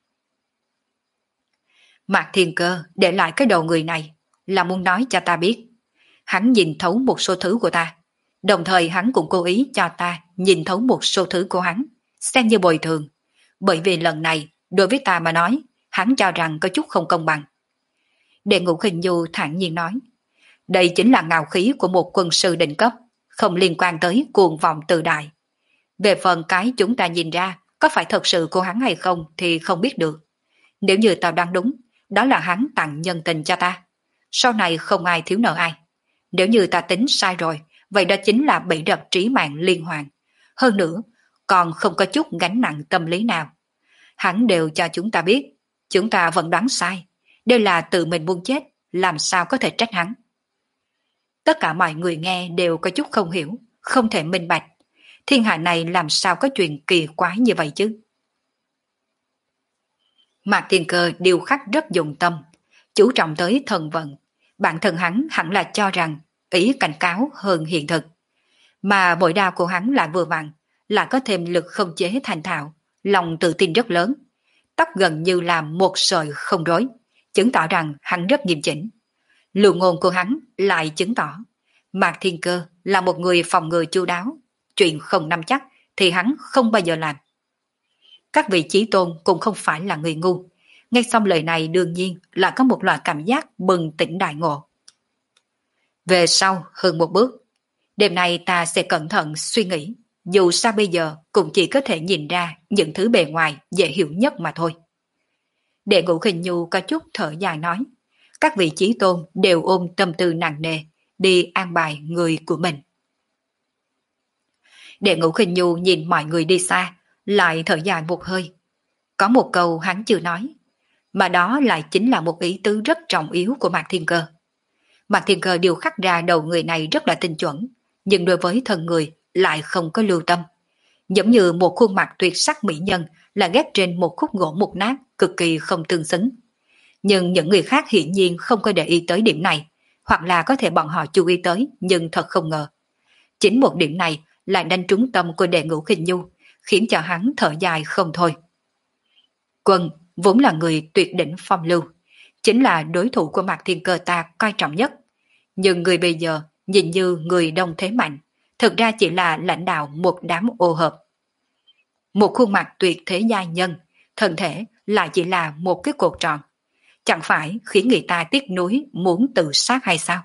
Mạc Thiên Cơ để lại cái đầu người này là muốn nói cho ta biết. Hắn nhìn thấu một số thứ của ta. Đồng thời hắn cũng cố ý cho ta nhìn thấu một số thứ của hắn, xem như bồi thường. Bởi vì lần này, đối với ta mà nói, hắn cho rằng có chút không công bằng. Đệ Ngũ Khinh Nhu thản nhiên nói. Đây chính là ngạo khí của một quân sư đỉnh cấp, không liên quan tới cuồng vọng tự đại. Về phần cái chúng ta nhìn ra, có phải thật sự của hắn hay không thì không biết được. Nếu như tao đoán đúng, đó là hắn tặng nhân tình cho ta. Sau này không ai thiếu nợ ai. Nếu như ta tính sai rồi, vậy đó chính là bị đập trí mạng liên hoàn. Hơn nữa, còn không có chút gánh nặng tâm lý nào. Hắn đều cho chúng ta biết, chúng ta vẫn đoán sai. Đây là tự mình muốn chết, làm sao có thể trách hắn. Tất cả mọi người nghe đều có chút không hiểu, không thể minh bạch. Thiên hạ này làm sao có chuyện kỳ quái như vậy chứ? Mạc Thiên Cơ điều khắc rất dụng tâm, chú trọng tới thần vận. Bản thân hắn hẳn là cho rằng ý cảnh cáo hơn hiện thực. Mà bội đao của hắn là vừa vặn, là có thêm lực không chế thành thạo, lòng tự tin rất lớn. Tóc gần như là một sợi không rối, chứng tỏ rằng hắn rất nghiêm chỉnh. Lưu ngôn của hắn lại chứng tỏ Mạc Thiên Cơ là một người phòng ngừa chu đáo, chuyện không nắm chắc thì hắn không bao giờ làm. Các vị chí tôn cũng không phải là người ngu, nghe xong lời này đương nhiên là có một loại cảm giác bừng tỉnh đại ngộ. Về sau hơn một bước, đêm nay ta sẽ cẩn thận suy nghĩ, dù sao bây giờ cũng chỉ có thể nhìn ra những thứ bề ngoài dễ hiểu nhất mà thôi. Đệ Ngũ Khinh Nhu có chút thở dài nói, các vị chí tôn đều ôm tâm tư nặng nề, đi an bài người của mình. Đệ Ngũ Khinh Nhu nhìn mọi người đi xa, lại thở dài một hơi. Có một câu hắn chưa nói, mà đó lại chính là một ý tứ rất trọng yếu của Mạc Thiên Cơ. Mạc Thiên Cơ điều khắc ra đầu người này rất là tinh chuẩn, nhưng đối với thân người lại không có lưu tâm. Giống như một khuôn mặt tuyệt sắc mỹ nhân là ghép trên một khúc gỗ mục nát, cực kỳ không tương xứng. Nhưng những người khác hiển nhiên không có để ý tới điểm này, hoặc là có thể bọn họ chú ý tới, nhưng thật không ngờ. Chính một điểm này lại đánh trúng tâm của Đệ Ngũ Khinh Nhu, khiến cho hắn thở dài không thôi. Quân vốn là người tuyệt đỉnh phong lưu, chính là đối thủ của Mạc Thiên Cơ ta coi trọng nhất. Nhưng người bây giờ nhìn như người đông thế mạnh, thực ra chỉ là lãnh đạo một đám ô hợp. Một khuôn mặt tuyệt thế giai nhân, thân thể lại chỉ là một cái cột tròn. Chẳng phải khiến người ta tiếc nuối muốn tự sát hay sao?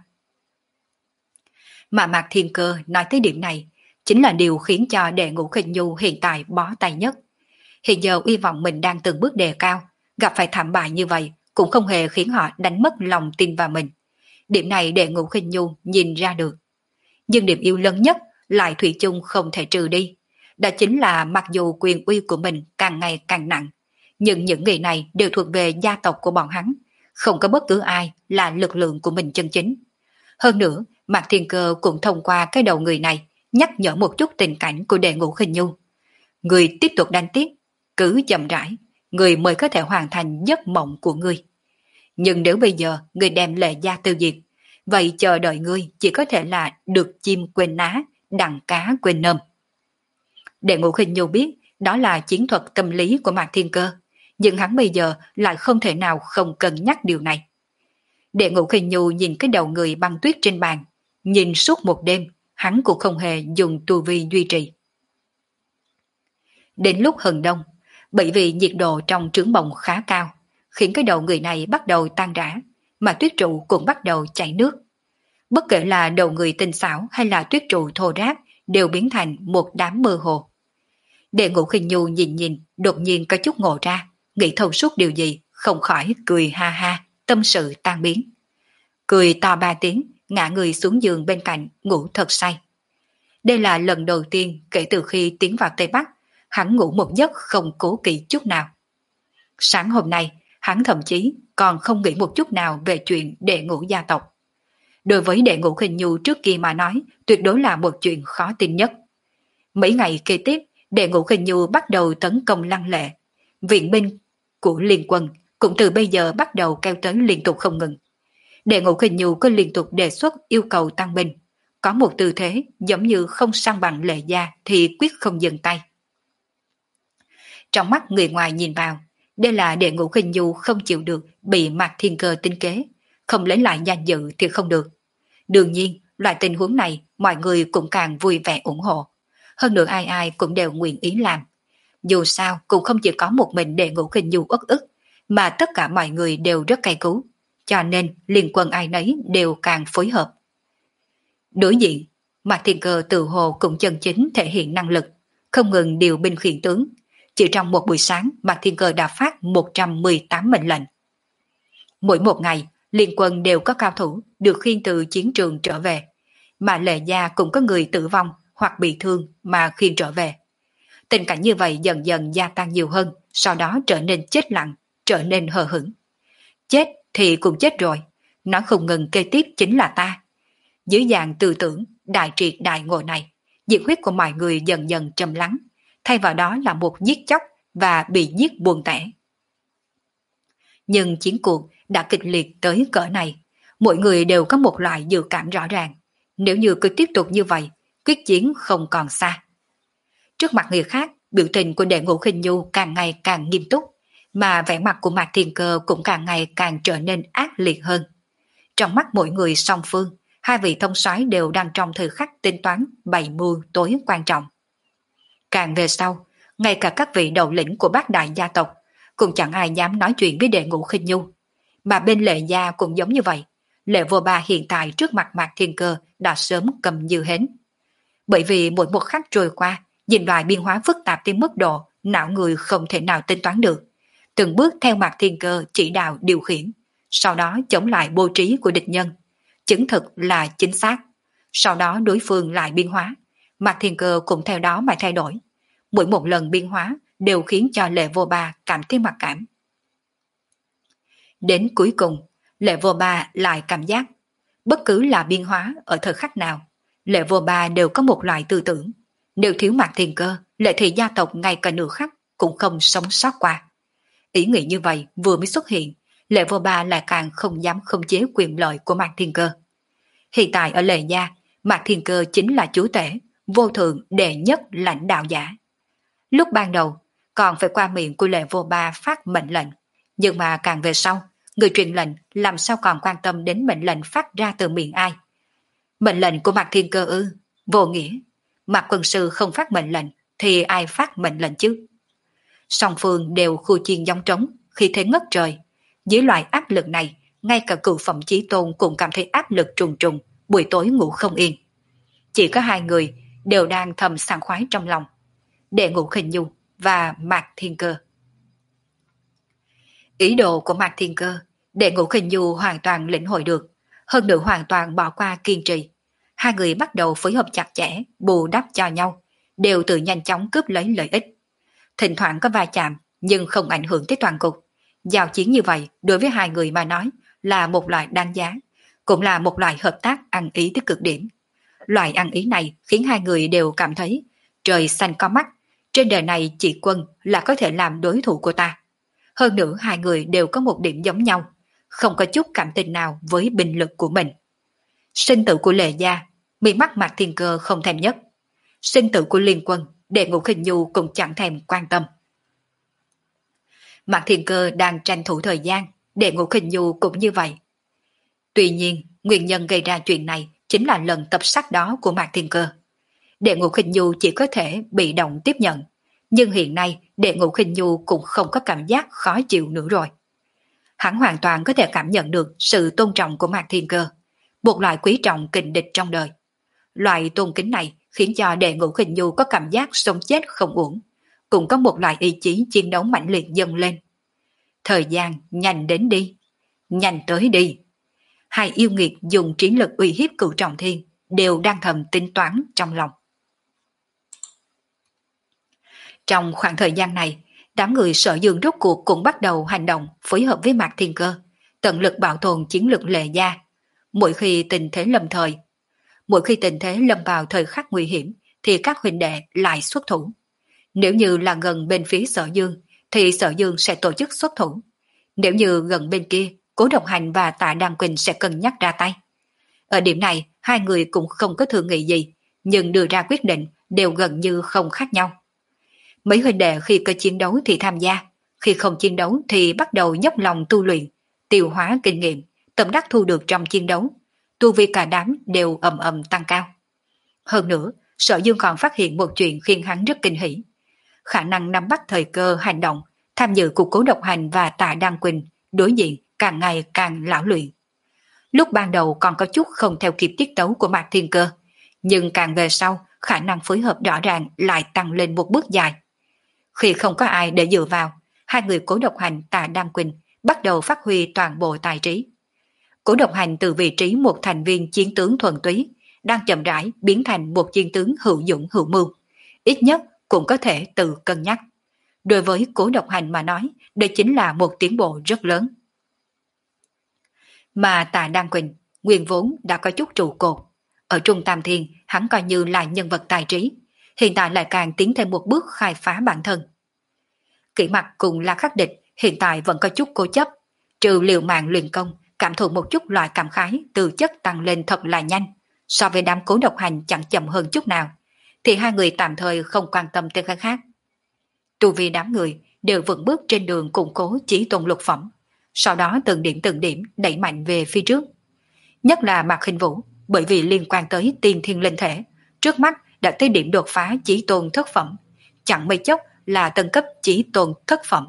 Mà Mạc Thiên Cơ nói tới điểm này, chính là điều khiến cho Đệ Ngũ Khinh Nhu hiện tại bó tay nhất. Hiện giờ uy vọng mình đang từng bước đề cao, gặp phải thảm bại như vậy cũng không hề khiến họ đánh mất lòng tin vào mình. Điểm này Đệ Ngũ Khinh Nhu nhìn ra được. Nhưng điểm yêu lớn nhất lại thủy chung không thể trừ đi. Đó chính là mặc dù quyền uy của mình càng ngày càng nặng, nhưng những người này đều thuộc về gia tộc của bọn hắn, không có bất cứ ai là lực lượng của mình chân chính. Hơn nữa, Mạc Thiên Cơ cũng thông qua cái đầu người này nhắc nhở một chút tình cảnh của Đệ Ngũ Khinh Nhu. Người tiếp tục đánh tiếp, cứ chậm rãi, người mới có thể hoàn thành giấc mộng của người. Nhưng nếu bây giờ người đem Lệ gia tiêu diệt, vậy chờ đợi ngươi chỉ có thể là được chim quên ná, đặng cá quên nơm. Đệ Ngũ Khinh Nhu biết đó là chiến thuật tâm lý của Mạc Thiên Cơ, nhưng hắn bây giờ lại không thể nào không cân nhắc điều này. Đệ Ngũ Khinh Nhu nhìn cái đầu người băng tuyết trên bàn, nhìn suốt một đêm, hắn cũng không hề dùng tu vi duy trì. Đến lúc hừng đông, bởi vì nhiệt độ trong trướng bồng khá cao, khiến cái đầu người này bắt đầu tan rã, mà tuyết trụ cũng bắt đầu chảy nước. Bất kể là đầu người tinh xảo hay là tuyết trụ thô ráp đều biến thành một đám mơ hồ. Đệ Ngũ Khinh Nhu nhìn nhìn, đột nhiên có chút ngộ ra, nghĩ thông suốt điều gì, không khỏi cười ha ha, tâm sự tan biến. Cười to ba tiếng, ngã người xuống giường bên cạnh, ngủ thật say. Đây là lần đầu tiên kể từ khi tiến vào Tây Bắc, hắn ngủ một giấc không cố kỵ chút nào. Sáng hôm nay, hắn thậm chí còn không nghĩ một chút nào về chuyện Đệ Ngũ gia tộc. Đối với Đệ Ngũ Khinh Nhu trước kia mà nói, tuyệt đối là một chuyện khó tin nhất. Mấy ngày kế tiếp, Đệ Ngũ Khinh Nhu bắt đầu tấn công lăng lệ. Viện binh của liên quân cũng từ bây giờ bắt đầu kéo tới liên tục không ngừng. Đệ Ngũ Khinh Nhu có liên tục đề xuất yêu cầu tăng binh, có một tư thế giống như không săn bằng Lệ gia thì quyết không dừng tay. Trong mắt người ngoài nhìn vào, đây là Đệ Ngũ Khinh Nhu không chịu được bị Mạc Thiên Cơ tính kế, không lấy lại danh dự thì không được. Đương nhiên, loại tình huống này mọi người cũng càng vui vẻ ủng hộ. Hơn nữa ai ai cũng đều nguyện ý làm. Dù sao cũng không chỉ có một mình Đệ Ngũ Khinh Nhu uất ức, mà tất cả mọi người đều rất cay cú, cho nên liên quân ai nấy đều càng phối hợp. Đối diện, Mạc Thiên Cơ tự hồ cũng chân chính thể hiện năng lực, không ngừng điều binh khiển tướng. Chỉ trong một buổi sáng, Mạc Thiên Cơ đã phát một trăm mười tám mệnh lệnh. Mỗi một ngày, liên quân đều có cao thủ được khiêng từ chiến trường trở về, mà Lệ gia cũng có người tử vong hoặc bị thương mà khiêng trở về. Tình cảnh như vậy dần dần gia tăng nhiều hơn, sau đó trở nên chết lặng, trở nên hờ hững. Chết thì cũng chết rồi, nó không ngừng kế tiếp chính là ta. Dưới dạng tư tưởng đại triệt đại ngộ này, nhiệt huyết của mọi người dần dần trầm lắng, thay vào đó là một giết chóc và bị giết buồn tẻ. Nhưng chiến cuộc đã kịch liệt tới cỡ này, mỗi người đều có một loại dự cảm rõ ràng. Nếu như cứ tiếp tục như vậy, quyết chiến không còn xa. Trước mặt người khác, biểu tình của Đệ Ngũ Khinh Nhu càng ngày càng nghiêm túc, mà vẻ mặt của Mạc Thiên Cơ cũng càng ngày càng trở nên ác liệt hơn. Trong mắt mỗi người song phương, hai vị thông soái đều đang trong thời khắc tính toán bày mưu tối quan trọng. Càng về sau, ngay cả các vị đầu lĩnh của bát đại gia tộc cũng chẳng ai dám nói chuyện với Đệ Ngũ Khinh Nhu, mà bên Lệ gia cũng giống như vậy. Lệ Vô Ba hiện tại trước mặt Mạc Thiên Cơ đã sớm cầm như hến. Bởi vì mỗi một khắc trôi qua, nhìn loại biến hóa phức tạp đến mức độ não người không thể nào tính toán được, từng bước theo Mạc Thiên Cơ chỉ đạo điều khiển, sau đó chống lại bố trí của địch nhân, chứng thực là chính xác. Sau đó đối phương lại biến hóa, Mạc Thiên Cơ cũng theo đó mà thay đổi. Mỗi một lần biến hóa đều khiến cho Lệ Vô Ba cảm thấy mặc cảm. Đến cuối cùng, Lệ Vô Ba lại cảm giác, bất cứ là biến hóa ở thời khắc nào, Lệ Vô Ba đều có một loại tư tưởng, nếu thiếu Mạc Thiên Cơ, Lệ thị gia tộc ngay cả nửa khắc cũng không sống sót qua. Ý nghĩ như vậy vừa mới xuất hiện, Lệ Vô Ba lại càng không dám khống chế quyền lợi của Mạc Thiên Cơ. Hiện tại ở Lệ gia, Mạc Thiên Cơ chính là chúa tể, vô thượng đệ nhất lãnh đạo giả. Lúc ban đầu, còn phải qua miệng của Lệ Vô Ba phát mệnh lệnh, nhưng mà càng về sau, người truyền lệnh làm sao còn quan tâm đến mệnh lệnh phát ra từ miệng ai? Mệnh lệnh của Mạc Thiên Cơ ư? Vô nghĩa. Mạc quân sư không phát mệnh lệnh thì ai phát mệnh lệnh chứ? Song phương đều khu chiên gióng trống, khi thế ngất trời. Dưới loại áp lực này, ngay cả cựu phẩm chí tôn cũng cảm thấy áp lực trùng trùng, buổi tối ngủ không yên. Chỉ có hai người đều đang thầm sảng khoái trong lòng. Đệ Ngũ Khinh Nhu và Mạc Thiên Cơ. Ý đồ của Mạc Thiên Cơ, Đệ Ngũ Khinh Nhu hoàn toàn lĩnh hội được, hơn nữa hoàn toàn bỏ qua kiên trì. Hai người bắt đầu phối hợp chặt chẽ, bù đắp cho nhau, đều tự nhanh chóng cướp lấy lợi ích. Thỉnh thoảng có va chạm, nhưng không ảnh hưởng tới toàn cục. Giao chiến như vậy, đối với hai người mà nói, là một loại đáng giá, cũng là một loại hợp tác ăn ý tới cực điểm. Loại ăn ý này khiến hai người đều cảm thấy, trời xanh có mắt, trên đời này chỉ Quân là có thể làm đối thủ của ta. Hơn nữa hai người đều có một điểm giống nhau, không có chút cảm tình nào với binh lực của mình. Sinh tử của Lệ Gia, mi mắt Mạc Thiên Cơ không thèm nhất. Sinh tử của Liên Quân, Đệ Ngũ Khinh Nhu cũng chẳng thèm quan tâm. Mạc Thiên Cơ đang tranh thủ thời gian, Đệ Ngũ Khinh Nhu cũng như vậy. Tuy nhiên, nguyên nhân gây ra chuyện này chính là lần tập sát đó của Mạc Thiên Cơ. Đệ Ngũ Khinh Nhu chỉ có thể bị động tiếp nhận, nhưng hiện nay Đệ Ngũ Khinh Nhu cũng không có cảm giác khó chịu nữa rồi. Hắn hoàn toàn có thể cảm nhận được sự tôn trọng của Mạc Thiên Cơ, một loại quý trọng kình địch trong đời. Loại tôn kính này khiến cho Đệ Ngũ Khinh Nhu có cảm giác sống chết không uổng, cũng có một loại ý chí chiến đấu mãnh liệt dâng lên. Thời gian nhanh đến đi, nhanh tới đi. Hai yêu nghiệt dùng trí lực uy hiếp Cửu Trọng Thiên đều đang thầm tính toán trong lòng. Trong khoảng thời gian này, đám người Sở Dương rốt cuộc cũng bắt đầu hành động phối hợp với Mạc Thiên Cơ, tận lực bảo tồn chiến lược Lệ Gia. Mỗi khi tình thế lâm thời, mỗi khi tình thế lâm vào thời khắc nguy hiểm, thì các huynh đệ lại xuất thủ. Nếu như là gần bên phía Sở Dương, thì Sở Dương sẽ tổ chức xuất thủ. Nếu như gần bên kia, Cố Độc Hành và Tạ Đăng Quỳnh sẽ cân nhắc ra tay. Ở điểm này, hai người cũng không có thương nghị gì, nhưng đưa ra quyết định đều gần như không khác nhau. Mấy huynh đệ khi có chiến đấu thì tham gia, khi không chiến đấu thì bắt đầu dốc lòng tu luyện, tiêu hóa kinh nghiệm, tâm đắc thu được trong chiến đấu. Tu vi cả đám đều ầm ầm tăng cao. Hơn nữa, Sở Dương còn phát hiện một chuyện khiến hắn rất kinh hỉ. Khả năng nắm bắt thời cơ hành động, tham dự của Cố Độc Hành và Tạ Đăng Quỳnh đối diện càng ngày càng lão luyện. Lúc ban đầu còn có chút không theo kịp tiết tấu của Mạc Thiên Cơ, nhưng càng về sau, khả năng phối hợp rõ ràng lại tăng lên một bước dài. Khi không có ai để dựa vào, hai người Cố Độc Hành, Tạ Đăng Quỳnh bắt đầu phát huy toàn bộ tài trí. Cố Độc Hành từ vị trí một thành viên chiến tướng thuần túy, đang chậm rãi biến thành một chiến tướng hữu dụng hữu mưu, ít nhất cũng có thể tự cân nhắc. Đối với Cố Độc Hành mà nói, đây chính là một tiến bộ rất lớn. Mà Tạ Đăng Quỳnh, nguyên vốn đã có chút trụ cột. Ở Trung Tam Thiên, hắn coi như là nhân vật tài trí, hiện tại lại càng tiến thêm một bước khai phá bản thân. Kỷ Mặc cùng La Khắc Địch hiện tại vẫn có chút cố chấp, trừ liều mạng luyện công, cảm thụ một chút loại cảm khái từ chất tăng lên thật là nhanh, so với đám Cố Độc Hành chẳng chậm hơn chút nào, thì hai người tạm thời không quan tâm tới cái khác. Tu vi đám người đều vững bước trên đường củng cố chí tôn lục phẩm, sau đó từng điểm từng điểm đẩy mạnh về phía trước. Nhất là Mạc Khinh Vũ, bởi vì liên quan tới tiên thiên linh thể, trước mắt đã tới điểm đột phá chí tôn thất phẩm, chẳng mấy chốc là tân cấp chí tôn thất phẩm.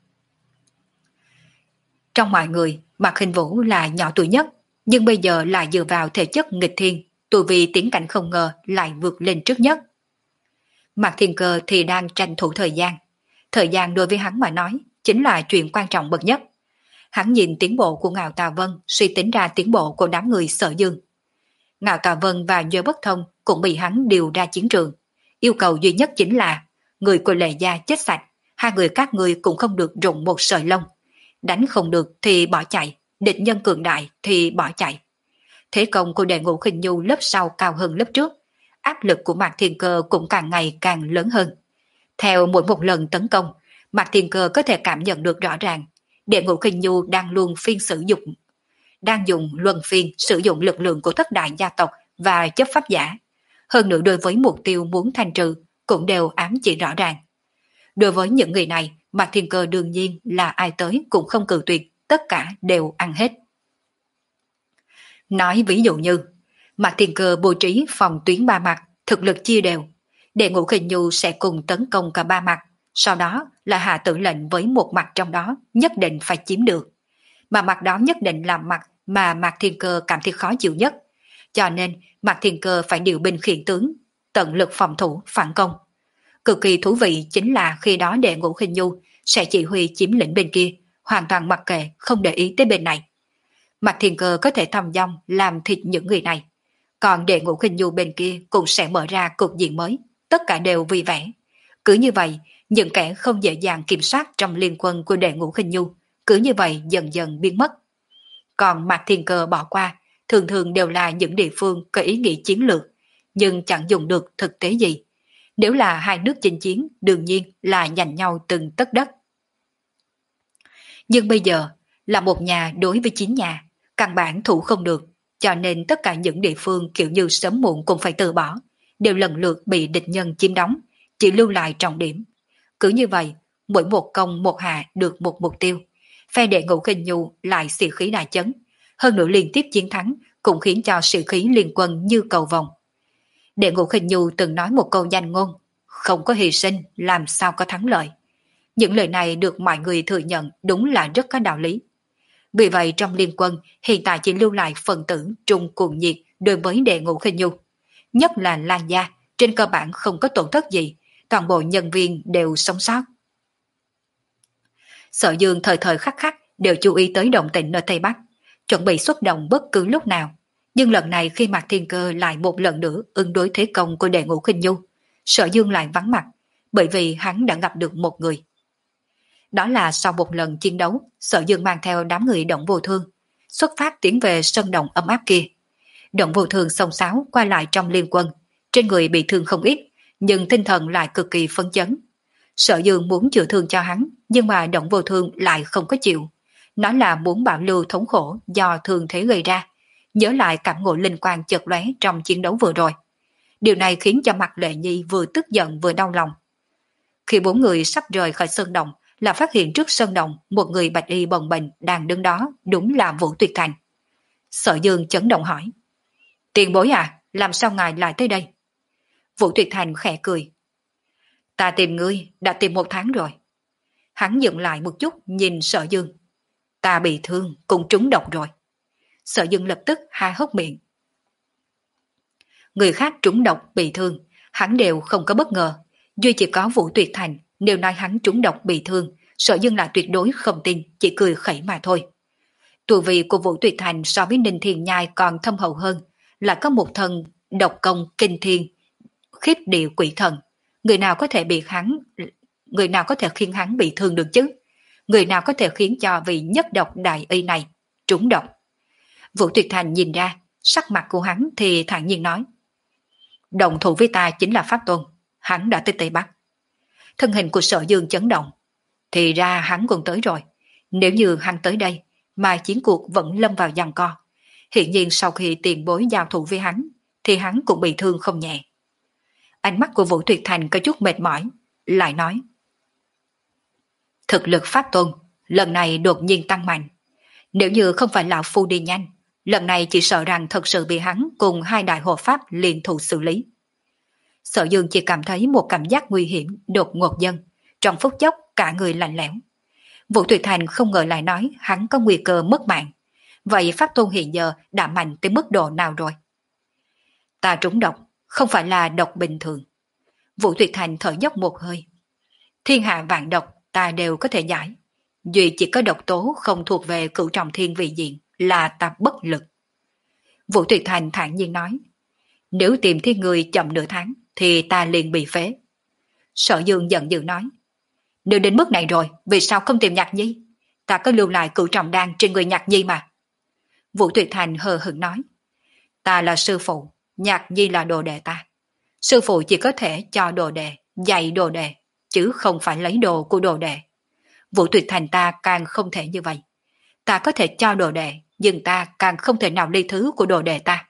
Trong mọi người, Mạc Khinh Vũ là nhỏ tuổi nhất, nhưng bây giờ lại dựa vào thể chất nghịch thiên, tu vi tiến cảnh không ngờ lại vượt lên trước nhất. Mạc Thiên Cơ thì đang tranh thủ thời gian. Thời gian đối với hắn mà nói, chính là chuyện quan trọng bậc nhất. Hắn nhìn tiến bộ của Ngạo Tà Vân, suy tính ra tiến bộ của đám người Sở Dương. Ngạo Tà Vân và Nhớ Bất Thông cũng bị hắn điều ra chiến trường. Yêu cầu duy nhất chính là, người của Lệ Gia chết sạch, hai người các người cũng không được rụng một sợi lông. Đánh không được thì bỏ chạy, địch nhân cường đại thì bỏ chạy. Thế công của Đệ Ngũ Khinh Nhu lớp sau cao hơn lớp trước, áp lực của Mạc Thiên Cơ cũng càng ngày càng lớn hơn. Theo mỗi một lần tấn công, Mạc Thiên Cơ có thể cảm nhận được rõ ràng, Đệ Ngũ Khinh Nhu đang luôn phiên sử dụng, đang dùng luân phiên sử dụng lực lượng của thất đại gia tộc và chấp pháp giả. Hơn nữa đối với mục tiêu muốn thanh trừ cũng đều ám chỉ rõ ràng. Đối với những người này, Mạc Thiên Cơ đương nhiên là ai tới cũng không cự tuyệt, tất cả đều ăn hết. Nói ví dụ như, Mạc Thiên Cơ bố trí phòng tuyến ba mặt, thực lực chia đều, Đệ Ngũ Khinh Nhu sẽ cùng tấn công cả ba mặt, sau đó là hạ tử lệnh với một mặt trong đó nhất định phải chiếm được. Mà mặt đó nhất định là mặt mà Mạc Thiên Cơ cảm thấy khó chịu nhất, cho nên Mạc Thiên Cơ phải điều binh khiển tướng, tận lực phòng thủ, phản công. Cực kỳ thú vị chính là khi đó Đệ Ngũ Khinh Nhu sẽ chỉ huy chiếm lĩnh bên kia, hoàn toàn mặc kệ, không để ý tới bên này. Mạc Thiên Cơ có thể thong dong làm thịt những người này, còn Đệ Ngũ Khinh Nhu bên kia cũng sẽ mở ra cục diện mới, tất cả đều vui vẻ. Cứ như vậy, những kẻ không dễ dàng kiểm soát trong liên quân của Đệ Ngũ Khinh Nhu cứ như vậy dần dần biến mất. Còn Mạc Thiên Cơ bỏ qua, thường thường đều là những địa phương có ý nghĩa chiến lược, nhưng chẳng dùng được thực tế gì. Nếu là hai nước chinh chiến, đương nhiên là giành nhau từng tấc đất. Nhưng bây giờ, là một nhà đối với chín nhà, căn bản thủ không được, cho nên tất cả những địa phương kiểu như sớm muộn cũng phải từ bỏ, đều lần lượt bị địch nhân chiếm đóng, chỉ lưu lại trọng điểm. Cứ như vậy, mỗi một công một hạ được một mục tiêu, phe Đệ Ngũ Khinh Nhu lại sĩ khí đại chấn, hơn nữa liên tiếp chiến thắng cũng khiến cho sĩ khí liên quân như cầu vồng. Đệ Ngũ Khinh Nhu từng nói một câu danh ngôn, không có hy sinh làm sao có thắng lợi. Những lời này được mọi người thừa nhận đúng là rất có đạo lý. Vì vậy trong liên quân hiện tại chỉ lưu lại phần tử trung cuồng nhiệt đối với Đệ Ngũ Khinh Nhu. Nhất là Lan Gia, trên cơ bản không có tổn thất gì, toàn bộ nhân viên đều sống sót. Sở Dương thời thời khắc khắc đều chú ý tới động tĩnh ở Tây Bắc, chuẩn bị xuất động bất cứ lúc nào. Nhưng lần này khi Mạc Thiên Cơ lại một lần nữa ứng đối thế công của Đệ Ngũ Khinh Nhu, Sở Dương lại vắng mặt, bởi vì hắn đã gặp được một người. Đó là sau một lần chiến đấu, Sở Dương mang theo đám người Động Vô Thương, xuất phát tiến về sân động ấm áp kia. Động Vô Thương xông xáo qua lại trong liên quân, trên người bị thương không ít, nhưng tinh thần lại cực kỳ phấn chấn. Sở Dương muốn chữa thương cho hắn, nhưng mà Động Vô Thương lại không có chịu. Nó là muốn bảo lưu thống khổ do thương thế gây ra, nhớ lại cảm ngộ linh quan chợt lóe trong chiến đấu vừa rồi. Điều này khiến cho Mạc Lệ Nhi vừa tức giận vừa đau lòng. Khi bốn người sắp rời khỏi sơn động, là phát hiện trước sơn động một người bạch y bồng bềnh đang đứng đó, đúng là Vũ Tuyệt Thành. Sở Dương chấn động hỏi: "Tiền bối à, làm sao ngài lại tới đây?" Vũ Tuyệt Thành khẽ cười: "Ta tìm ngươi đã tìm một tháng rồi." Hắn dừng lại một chút nhìn Sở Dương: "Ta bị thương cũng trúng độc rồi." Sở Dương lập tức há hốc miệng. Người khác trúng độc bị thương, hắn đều không có bất ngờ, duy chỉ có Vũ Tuyệt Thành, nếu nói hắn trúng độc bị thương, Sở Dương là tuyệt đối không tin, chỉ cười khẩy mà thôi. Tu vi của Vũ Tuyệt Thành so với Ninh Thiên Nhai còn thâm hậu hơn, là có một thần độc công kinh thiên, khiếp địa quỷ thần. Người nào có thể bị hắn, người nào có thể khiến hắn bị thương được chứ? Người nào có thể khiến cho vị nhất độc đại y này trúng độc? Vũ Tuyệt Thành nhìn ra, sắc mặt của hắn thì thản nhiên nói: "Đồng thủ với ta chính là Pháp Tôn, hắn đã tới Tây Bắc." Thân hình của Sở Dương chấn động. Thì ra hắn cũng tới rồi. Nếu như hắn tới đây, mà chiến cuộc vẫn lâm vào giằng co, hiện nhiên sau khi tiền bối giao thủ với hắn, thì hắn cũng bị thương không nhẹ. Ánh mắt của Vũ Tuyệt Thành có chút mệt mỏi, lại nói: "Thực lực Pháp Tôn lần này đột nhiên tăng mạnh. Nếu như không phải lão phu đi nhanh, lần này chỉ sợ rằng thật sự bị hắn cùng hai đại hộ pháp liên thủ xử lý." Sở Dương chỉ cảm thấy một cảm giác nguy hiểm đột ngột dâng, trong phút chốc cả người lạnh lẽo. Vũ Tuyệt Thành không ngờ lại nói hắn có nguy cơ mất mạng. Vậy Pháp Tôn hiện giờ đã mạnh tới mức độ nào rồi? "Ta trúng độc, không phải là độc bình thường." Vũ Tuyệt Thành thở dốc một hơi. "Thiên hạ vạn độc ta đều có thể giải, duy chỉ có độc tố không thuộc về cửu trọng thiên vị diện là ta bất lực." Vũ Tuyệt Thành thản nhiên nói: "Nếu tìm thấy người chậm nửa tháng thì ta liền bị phế." Sở Dương giận dữ nói: "Nếu đến mức này rồi, vì sao không tìm Nhạc Nhi? Ta có lưu lại cửu trọng đan trên người Nhạc Nhi mà." Vũ Tuyệt Thành hờ hững nói: "Ta là sư phụ, Nhạc Nhi là đồ đệ ta. Sư phụ chỉ có thể cho đồ đệ, dạy đồ đệ, chứ không phải lấy đồ của đồ đệ. Vũ Tuyệt Thành ta càng không thể như vậy. Ta có thể cho đồ đệ, nhưng ta càng không thể nào ly thứ của đồ đệ ta."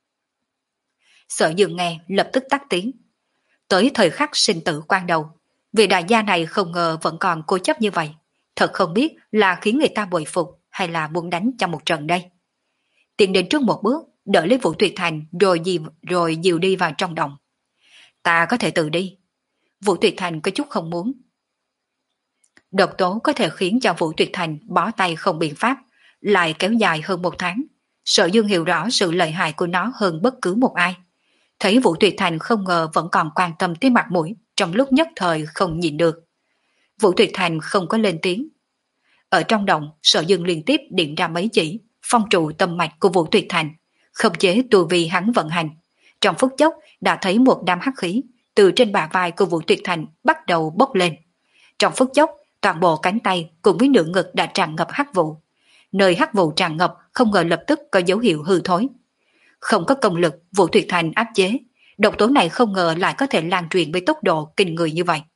Sở Dương nghe lập tức tắt tiếng. Tới thời khắc sinh tử quan đầu, vị đại gia này không ngờ vẫn còn cố chấp như vậy, thật không biết là khiến người ta bội phục hay là muốn đánh cho một trận đây? Tiến đến trước một bước, đỡ lấy Vũ Tuyệt Thành rồi dìu, rồi dìu đi vào trong đồng. Ta có thể tự đi. Vũ Tuyệt Thành có chút không muốn. Độc tố có thể khiến cho Vũ Tuyệt Thành bó tay không biện pháp, lại kéo dài hơn một tháng. Sở Dương hiểu rõ sự lợi hại của nó hơn bất cứ một ai. Thấy Vũ Tuyệt Thành không ngờ vẫn còn quan tâm tới mặt mũi, trong lúc nhất thời không nhìn được. Vũ Tuyệt Thành không có lên tiếng. Ở trong đồng, Sở Dương liên tiếp điện ra mấy chỉ, phong trụ tâm mạch của Vũ Tuyệt Thành, khống chế tu vi hắn vận hành. Trong phút chốc đã thấy một đám hắc khí từ trên bả vai của Vũ Tuyệt Thành bắt đầu bốc lên. Trong phút chốc, toàn bộ cánh tay cùng với nửa ngực đã tràn ngập hắc vụ. Nơi hắc vụ tràn ngập không ngờ lập tức có dấu hiệu hư thối. Không có công lực Vũ Tuyệt Thành áp chế, độc tố này không ngờ lại có thể lan truyền với tốc độ kinh người như vậy.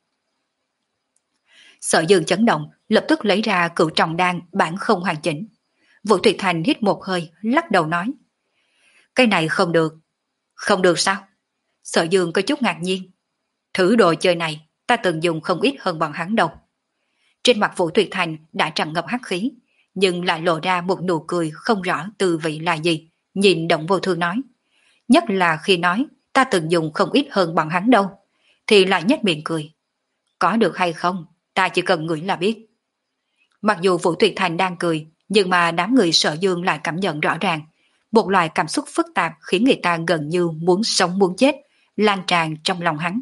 Sở Dương chấn động, lập tức lấy ra cửu trọng đan bản không hoàn chỉnh. Vũ Tuyệt Thành hít một hơi, lắc đầu nói. Cái này không được. Không được sao? Sở Dương có chút ngạc nhiên. Thử đồ chơi này, ta từng dùng không ít hơn bọn hắn đâu. Trên mặt Vũ Tuyệt Thành đã tràn ngập hắc khí, nhưng lại lộ ra một nụ cười không rõ tư vị là gì, nhìn Động Vô Thương nói. Nhất là khi nói, ta từng dùng không ít hơn bọn hắn đâu, thì lại nhếch miệng cười. Có được hay không, ta chỉ cần ngửi là biết. Mặc dù Vũ Tuyệt Thành đang cười, nhưng mà đám người Sở Dương lại cảm nhận rõ ràng, một loại cảm xúc phức tạp khiến người ta gần như muốn sống muốn chết, lan tràn trong lòng hắn.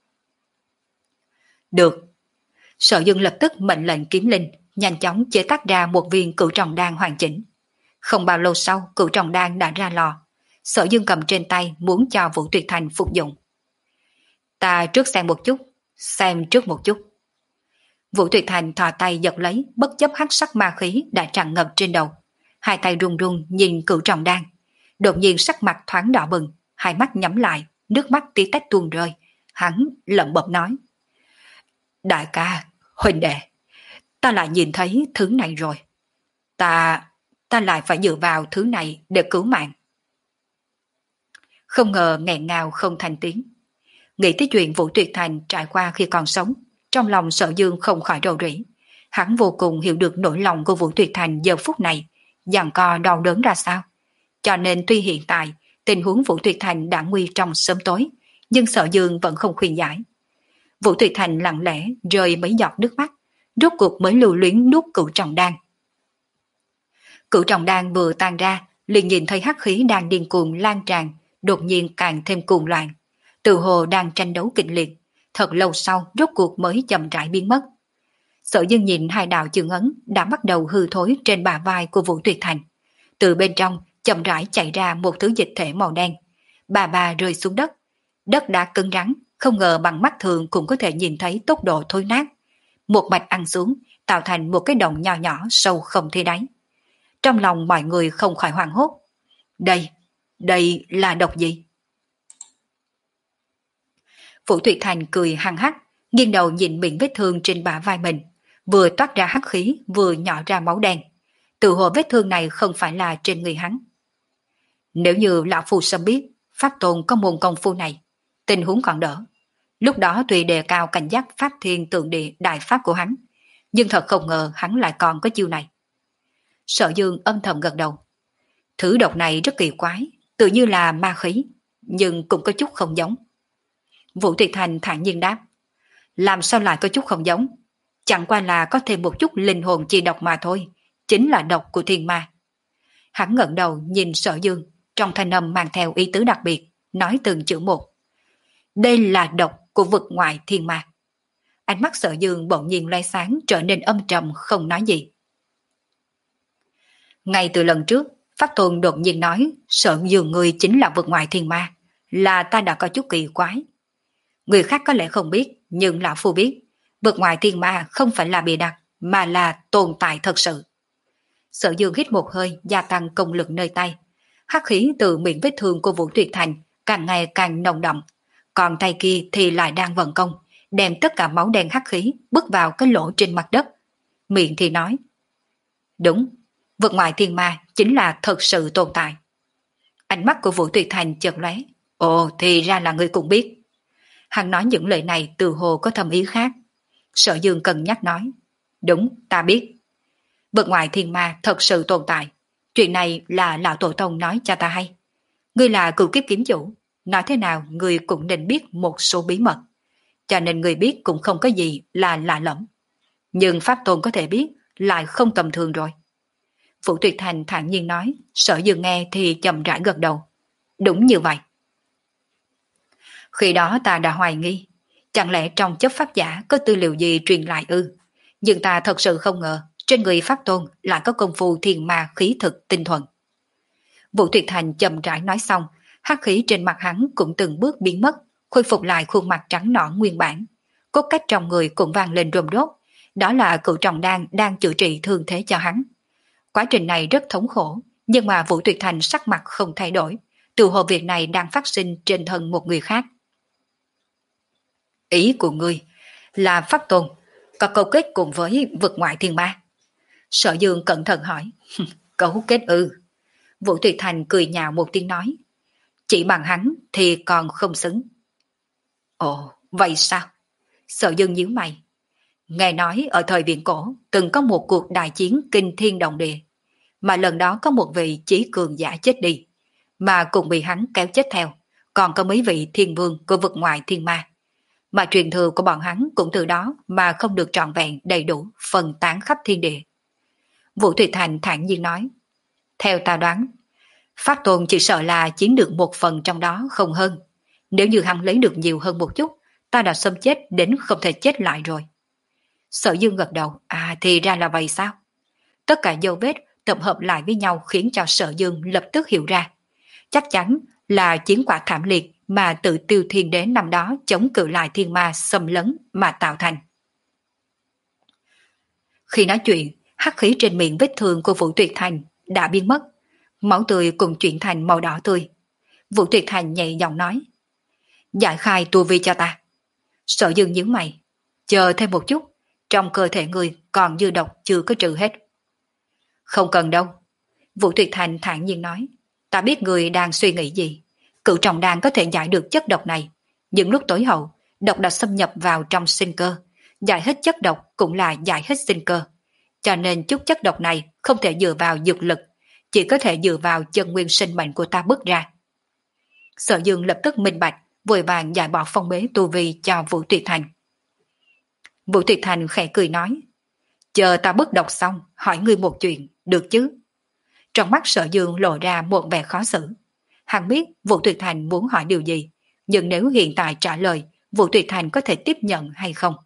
Được. Sở Dương lập tức mệnh lệnh kiếm linh, nhanh chóng chế tác ra một viên cửu trọng đan hoàn chỉnh. Không bao lâu sau, cửu trọng đan đã ra lò. Sở Dương cầm trên tay muốn cho Vũ Tuyệt Thành phục dụng. Ta trước xem một chút, xem trước một chút. Vũ Tuyệt Thành thò tay giật lấy, bất chấp hắc sắc ma khí đã tràn ngập trên đầu. Hai tay run run nhìn cửu trọng đan. Đột nhiên sắc mặt thoáng đỏ bừng, hai mắt nhắm lại, nước mắt tí tách tuôn rơi. Hắn lẩm bẩm nói. Đại ca, huynh đệ, ta lại nhìn thấy thứ này rồi. Ta, ta lại phải dựa vào thứ này để cứu mạng. Không ngờ nghẹn ngào không thành tiếng. Nghĩ tới chuyện Vũ Tuyệt Thành trải qua khi còn sống, trong lòng Sở Dương không khỏi rầu rĩ. Hắn vô cùng hiểu được nỗi lòng của Vũ Tuyệt Thành giờ phút này, giằng co đau đớn ra sao. Cho nên tuy hiện tại tình huống Vũ Tuyệt Thành đã nguy trong sớm tối, nhưng Sở Dương vẫn không khuyên giải. Vũ Tuyệt Thành lặng lẽ rơi mấy giọt nước mắt, rốt cuộc mới lưu luyến nuốt cửu trọng đan. Cửu trọng đan vừa tan ra, liền nhìn thấy hắc khí đang điên cuồng lan tràn, đột nhiên càng thêm cuồng loạn. Tự hồ đang tranh đấu kịch liệt, thật lâu sau rốt cuộc mới chậm rãi biến mất. Sở Dương nhìn hai đạo chương ấn đã bắt đầu hư thối trên bả vai của Vũ Tuyệt Thành. Từ bên trong chậm rãi chạy ra một thứ dịch thể màu đen. Bà bà rơi xuống đất. Đất đã cứng rắn, không ngờ bằng mắt thường cũng có thể nhìn thấy tốc độ thối nát. Một mạch ăn xuống, tạo thành một cái động nhỏ nhỏ sâu không thấy đáy. Trong lòng mọi người không khỏi hoảng hốt. Đây, đây là độc gì? Vũ Tuyệt Thành cười hăng hắc, nghiêng đầu nhìn miệng vết thương trên bả vai mình, vừa toát ra hắc khí, vừa nhỏ ra máu đen. Tự hồ vết thương này không phải là trên người hắn. Nếu như lão phu sớm biết Pháp Tôn có môn công phu này, tình huống còn đỡ. Lúc đó tuy đề cao cảnh giác Pháp Thiên Tượng Địa đại pháp của hắn, nhưng thật không ngờ hắn lại còn có chiêu này. Sở Dương âm thầm gật đầu. Thứ độc này rất kỳ quái, tự như là ma khí, nhưng cũng có chút không giống. Vũ Tuyệt Thành thản nhiên đáp. Làm sao lại có chút không giống? Chẳng qua là có thêm một chút linh hồn chi độc mà thôi, chính là độc của thiên ma. Hắn ngẩng đầu nhìn Sở Dương, trong thanh âm mang theo ý tứ đặc biệt, nói từng chữ một. Đây là độc của vực ngoại thiên ma. Ánh mắt Sở Dương bỗng nhiên loe sáng, trở nên âm trầm không nói gì. Ngay từ lần trước, Pháp Tôn đột nhiên nói Sở Dương người chính là vực ngoại thiên ma, là ta đã có chút kỳ quái. Người khác có lẽ không biết, nhưng lão phu biết, vực ngoại thiên ma không phải là bìa đặt, mà là tồn tại thật sự. Sở Dương hít một hơi, gia tăng công lực nơi tay. Hắc khí từ miệng vết thương của Vũ Tuyệt Thành càng ngày càng nồng đậm, còn tay kia thì lại đang vận công, đem tất cả máu đen hắc khí bước vào cái lỗ trên mặt đất. Miệng thì nói, đúng, vực ngoại thiên ma chính là thật sự tồn tại. Ánh mắt của Vũ Tuyệt Thành chợt lóe, ồ thì ra là người cũng biết. Hắn nói những lời này từ hồ có thâm ý khác. Sở Dương cân nhắc nói, đúng, ta biết. Vực ngoại thiên ma thật sự tồn tại. Chuyện này là lão tổ tông nói cho ta hay. Ngươi là cửu kiếp kiếm chủ, nói thế nào ngươi cũng nên biết một số bí mật. Cho nên ngươi biết cũng không có gì là lạ lẫm. Nhưng Pháp Tôn có thể biết lại không tầm thường rồi. Vũ Tuyệt Thành thản nhiên nói, Sở Dương nghe thì chậm rãi gật đầu. Đúng như vậy. Khi đó ta đã hoài nghi, chẳng lẽ trong chấp pháp giả có tư liệu gì truyền lại ư? Nhưng ta thật sự không ngờ, trên người Pháp Tôn lại có công phu thiền ma khí thực tinh thuần. Vũ Tuyệt Thành chậm rãi nói xong, hắc khí trên mặt hắn cũng từng bước biến mất, khôi phục lại khuôn mặt trắng nõn nguyên bản. Cốt cách trong người cũng vang lên rôm rốt, đó là cửu trọng đan đang chữa trị thương thế cho hắn. Quá trình này rất thống khổ, nhưng mà Vũ Tuyệt Thành sắc mặt không thay đổi, tự hồ việc này đang phát sinh trên thân một người khác. Ý của ngươi là Pháp Tôn có câu kết cùng với vực ngoại thiên ma? Sở Dương cẩn thận hỏi. Cấu kết ư? Vũ Tuyệt Thành cười nhạo một tiếng nói. Chỉ bằng hắn thì còn không xứng. Ồ, vậy sao? Sở Dương nhíu mày. Nghe nói ở thời viễn cổ từng có một cuộc đại chiến kinh thiên động địa, mà lần đó có một vị chí cường giả chết đi, mà cũng bị hắn kéo chết theo, còn có mấy vị thiên vương của vực ngoại thiên ma. Mà truyền thừa của bọn hắn cũng từ đó mà không được trọn vẹn đầy đủ, phân tán khắp thiên địa. Vũ Tuyệt Thành thản nhiên nói, theo ta đoán, Pháp Tôn chỉ sợ là chiếm được một phần trong đó không hơn. Nếu như hắn lấy được nhiều hơn một chút, ta đã xâm chết đến không thể chết lại rồi. Sở Dương gật đầu, à thì ra là vậy sao? Tất cả dấu vết tập hợp lại với nhau khiến cho Sở Dương lập tức hiểu ra. Chắc chắn là chiến quả thảm liệt mà tự Tiêu Thiên Đế năm đó chống cự lại thiên ma xâm lấn mà tạo thành. Khi nói chuyện, hắc khí trên miệng vết thương của Vũ Tuyệt Thành đã biến mất, máu tươi cùng chuyển thành màu đỏ tươi. Vũ Tuyệt Thành nhẹ giọng nói, giải khai tu vi cho ta. Sở Dương nhíu mày, chờ thêm một chút, trong cơ thể người còn dư độc chưa có trừ hết. Không cần đâu. Vũ Tuyệt Thành thản nhiên nói, ta biết người đang suy nghĩ gì. Cửu trọng đan có thể giải được chất độc này, nhưng lúc tối hậu, độc đã xâm nhập vào trong sinh cơ, giải hết chất độc cũng là giải hết sinh cơ. Cho nên chút chất độc này không thể dựa vào dược lực, chỉ có thể dựa vào chân nguyên sinh mệnh của ta bứt ra. Sở Dương lập tức minh bạch, vội vàng giải bỏ phong bế tu vi cho Vũ Tuyệt Thành. Vũ Tuyệt Thành khẽ cười nói, chờ ta bứt độc xong, hỏi ngươi một chuyện, được chứ? Trong mắt Sở Dương lộ ra một vẻ khó xử. Hắn biết Vũ Tuyệt Thành muốn hỏi điều gì, nhưng nếu hiện tại trả lời, Vũ Tuyệt Thành có thể tiếp nhận hay không?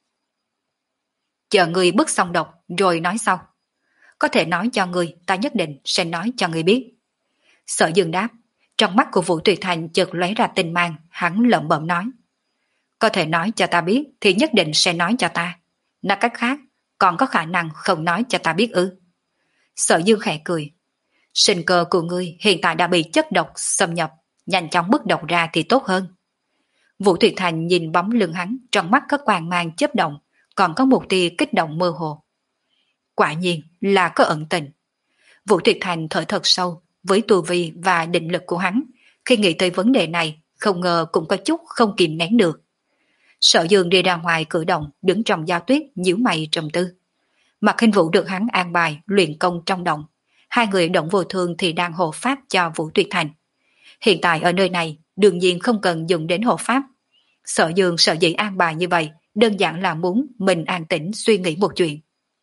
Chờ ngươi bứt xong độc rồi nói sau. Có thể nói cho ngươi, ta nhất định sẽ nói cho ngươi biết. Sở Dương đáp, trong mắt của Vũ Tuyệt Thành chợt lóe ra tinh mang, hắn lẩm bẩm nói. Có thể nói cho ta biết thì nhất định sẽ nói cho ta. Nói cách khác, còn có khả năng không nói cho ta biết ư? Sở Dương khẽ cười. Sinh cơ của ngươi hiện tại đã bị chất độc xâm nhập, nhanh chóng bứt độc ra thì tốt hơn. Vũ Tuyệt Thành nhìn bóng lưng hắn, trong mắt có quang mang chớp động, còn có một tia kích động mơ hồ. Quả nhiên là có ẩn tình. Vũ Tuyệt Thành thở thật sâu, với tu vi và định lực của hắn, khi nghĩ tới vấn đề này, không ngờ cũng có chút không kìm nén được. Sở Dương đi ra ngoài cử động, đứng trong giao tuyết nhíu mày trầm tư. Mạc Khinh Vũ được hắn an bài luyện công trong động, hai người động vô thương thì đang hộ pháp cho Vũ Tuyệt Thành. Hiện tại ở nơi này, đương nhiên không cần dùng đến hộ pháp. Sở Dương sợ dĩ an bài như vậy, đơn giản là muốn mình an tĩnh suy nghĩ một chuyện.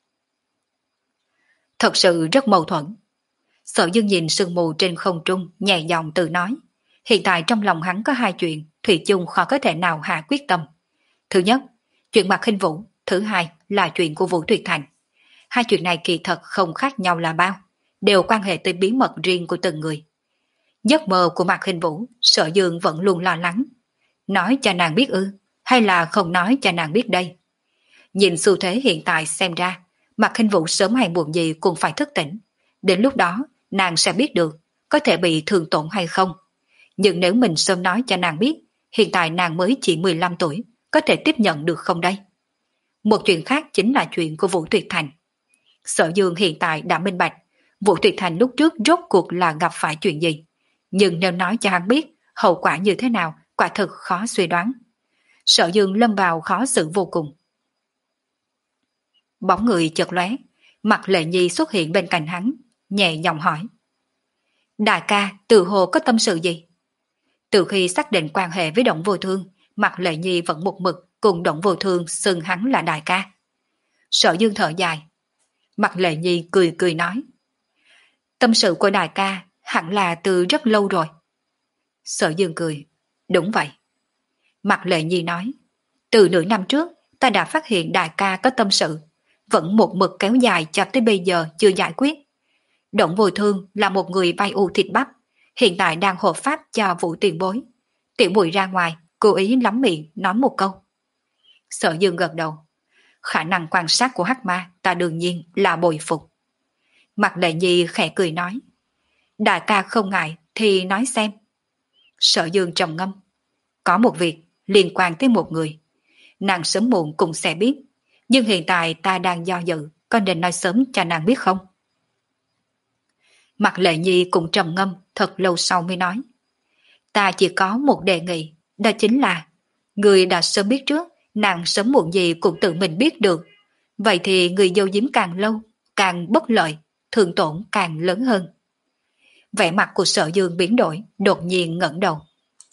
Thật sự rất mâu thuẫn. Sở Dương nhìn sương mù trên không trung, nhẹ giọng tự nói. Hiện tại trong lòng hắn có hai chuyện, thủy chung khó có thể nào hạ quyết tâm. Thứ nhất, chuyện Mạc Khinh Vũ, thứ hai là chuyện của Vũ Tuyệt Thành. Hai chuyện này kỳ thật không khác nhau là bao, đều quan hệ tới bí mật riêng của từng người. Giấc mơ của Mạc Khinh Vũ, Sở Dương vẫn luôn lo lắng. Nói cho nàng biết ư, hay là không nói cho nàng biết đây? Nhìn xu thế hiện tại xem ra, Mạc Khinh Vũ sớm hay muộn gì cũng phải thức tỉnh. Đến lúc đó, nàng sẽ biết được có thể bị thương tổn hay không. Nhưng nếu mình sớm nói cho nàng biết, hiện tại nàng mới chỉ mười lăm tuổi, có thể tiếp nhận được không đây? Một chuyện khác chính là chuyện của Vũ Tuyệt Thành. Sở Dương hiện tại đã minh bạch, Vũ Tuyệt Thành lúc trước rốt cuộc là gặp phải chuyện gì. Nhưng nếu nói cho hắn biết, hậu quả như thế nào, quả thực khó suy đoán. Sở Dương lâm vào khó xử vô cùng. Bóng người chợt lóe, Mặt Lệ Nhi xuất hiện bên cạnh hắn, nhẹ giọng hỏi. Đại ca, tự hồ có tâm sự gì? Từ khi xác định quan hệ với Động Vô Thương, Mặt Lệ Nhi vẫn một mực cùng Động Vô Thương xưng hắn là đại ca. Sở Dương thở dài. Mặt Lệ Nhi cười cười nói. Tâm sự của đại ca hẳn là từ rất lâu rồi. Sở Dương cười. Đúng vậy. Mặt Lệ Nhi nói. Từ nửa năm trước, ta đã phát hiện đại ca có tâm sự, vẫn một mực kéo dài cho tới bây giờ chưa giải quyết. Động Vô Thương là một người bay u thịt bắp, hiện tại đang hộ pháp cho Vũ Tiền Bối. Tiểu Bùi ra ngoài, cố ý lắm miệng nói một câu. Sở Dương gật đầu. Khả năng quan sát của hắc ma ta đương nhiên là bồi phục. Mặt Lệ Nhi khẽ cười nói. Đại ca không ngại thì nói xem. Sở Dương trầm ngâm. Có một việc liên quan tới một người. Nàng sớm muộn cũng sẽ biết. Nhưng hiện tại ta đang do dự, có nên nói sớm cho nàng biết không? Mặt Lệ Nhi cũng trầm ngâm thật lâu sau mới nói. Ta chỉ có một đề nghị, đó chính là người đã sớm biết trước, nàng sớm muộn gì cũng tự mình biết được. Vậy thì người giấu giếm càng lâu, càng bất lợi, thương tổn càng lớn hơn. Vẻ mặt của Sở Dương biến đổi, đột nhiên ngẩng đầu.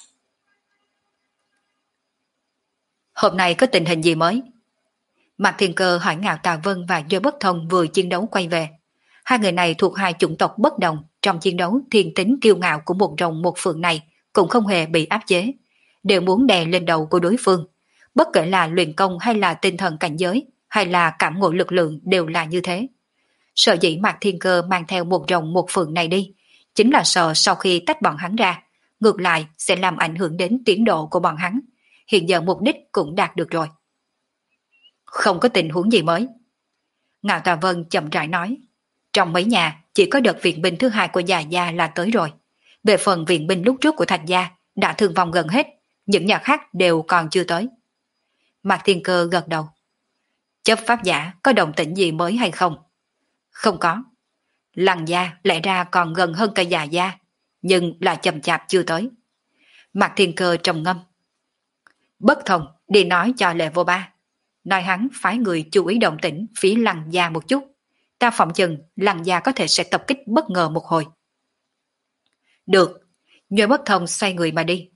Hôm nay có tình hình gì mới? Mạc Thiên Cơ hỏi Ngạo Tà Vân và Dư Bất Thông vừa chiến đấu quay về. Hai người này thuộc hai chủng tộc bất đồng, trong chiến đấu thiên tính kiêu ngạo của một rồng một phượng này cũng không hề bị áp chế, đều muốn đè lên đầu của đối phương. Bất kể là luyện công hay là tinh thần cảnh giới, hay là cảm ngộ lực lượng đều là như thế. Sợ dĩ Mạc Thiên Cơ mang theo một rồng một phượng này đi, chính là sợ sau khi tách bọn hắn ra, ngược lại sẽ làm ảnh hưởng đến tiến độ của bọn hắn. Hiện giờ mục đích cũng đạt được rồi. Không có tình huống gì mới. Ngạo Tà Vân chậm rãi nói. Trong mấy nhà chỉ có đợt viện binh thứ hai của Già Gia là tới rồi. Về phần viện binh lúc trước của Thạch Gia đã thương vong gần hết, những nhà khác đều còn chưa tới. Mạc Thiên Cơ gật đầu. Chấp pháp giả có động tĩnh gì mới hay không? Không có. Lăng Gia lẽ ra còn gần hơn cả Già Gia, nhưng là chậm chạp chưa tới. Mạc Thiên Cơ trầm ngâm. Bất Thông đi nói cho Lệ Vô Ba, nói hắn phái người chú ý động tĩnh phía Lăng Gia một chút. Ta phỏng chừng Lăng Gia có thể sẽ tập kích bất ngờ một hồi. Được, Nhuệ Bất Thông xoay người mà đi.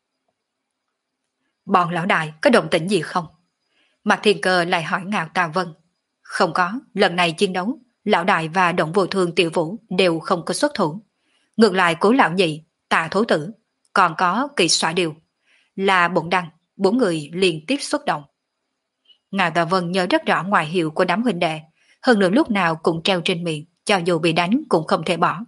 Bọn lão đại có động tĩnh gì không? Mạc Thiên Cơ lại hỏi Ngạo Tà Vân. Không có, lần này chiến đấu, lão đại và Động Vô Thương Tiểu Vũ đều không có xuất thủ. Ngược lại Cố Lão Nhị, Tạ Thố Tử, còn có Kỳ Xỏa Điều, là Bụng Đăng, bốn người liên tiếp xuất động. Ngạo Tà Vân nhớ rất rõ ngoại hiệu của đám huynh đệ, hơn nữa lúc nào cũng treo trên miệng, cho dù bị đánh cũng không thể bỏ.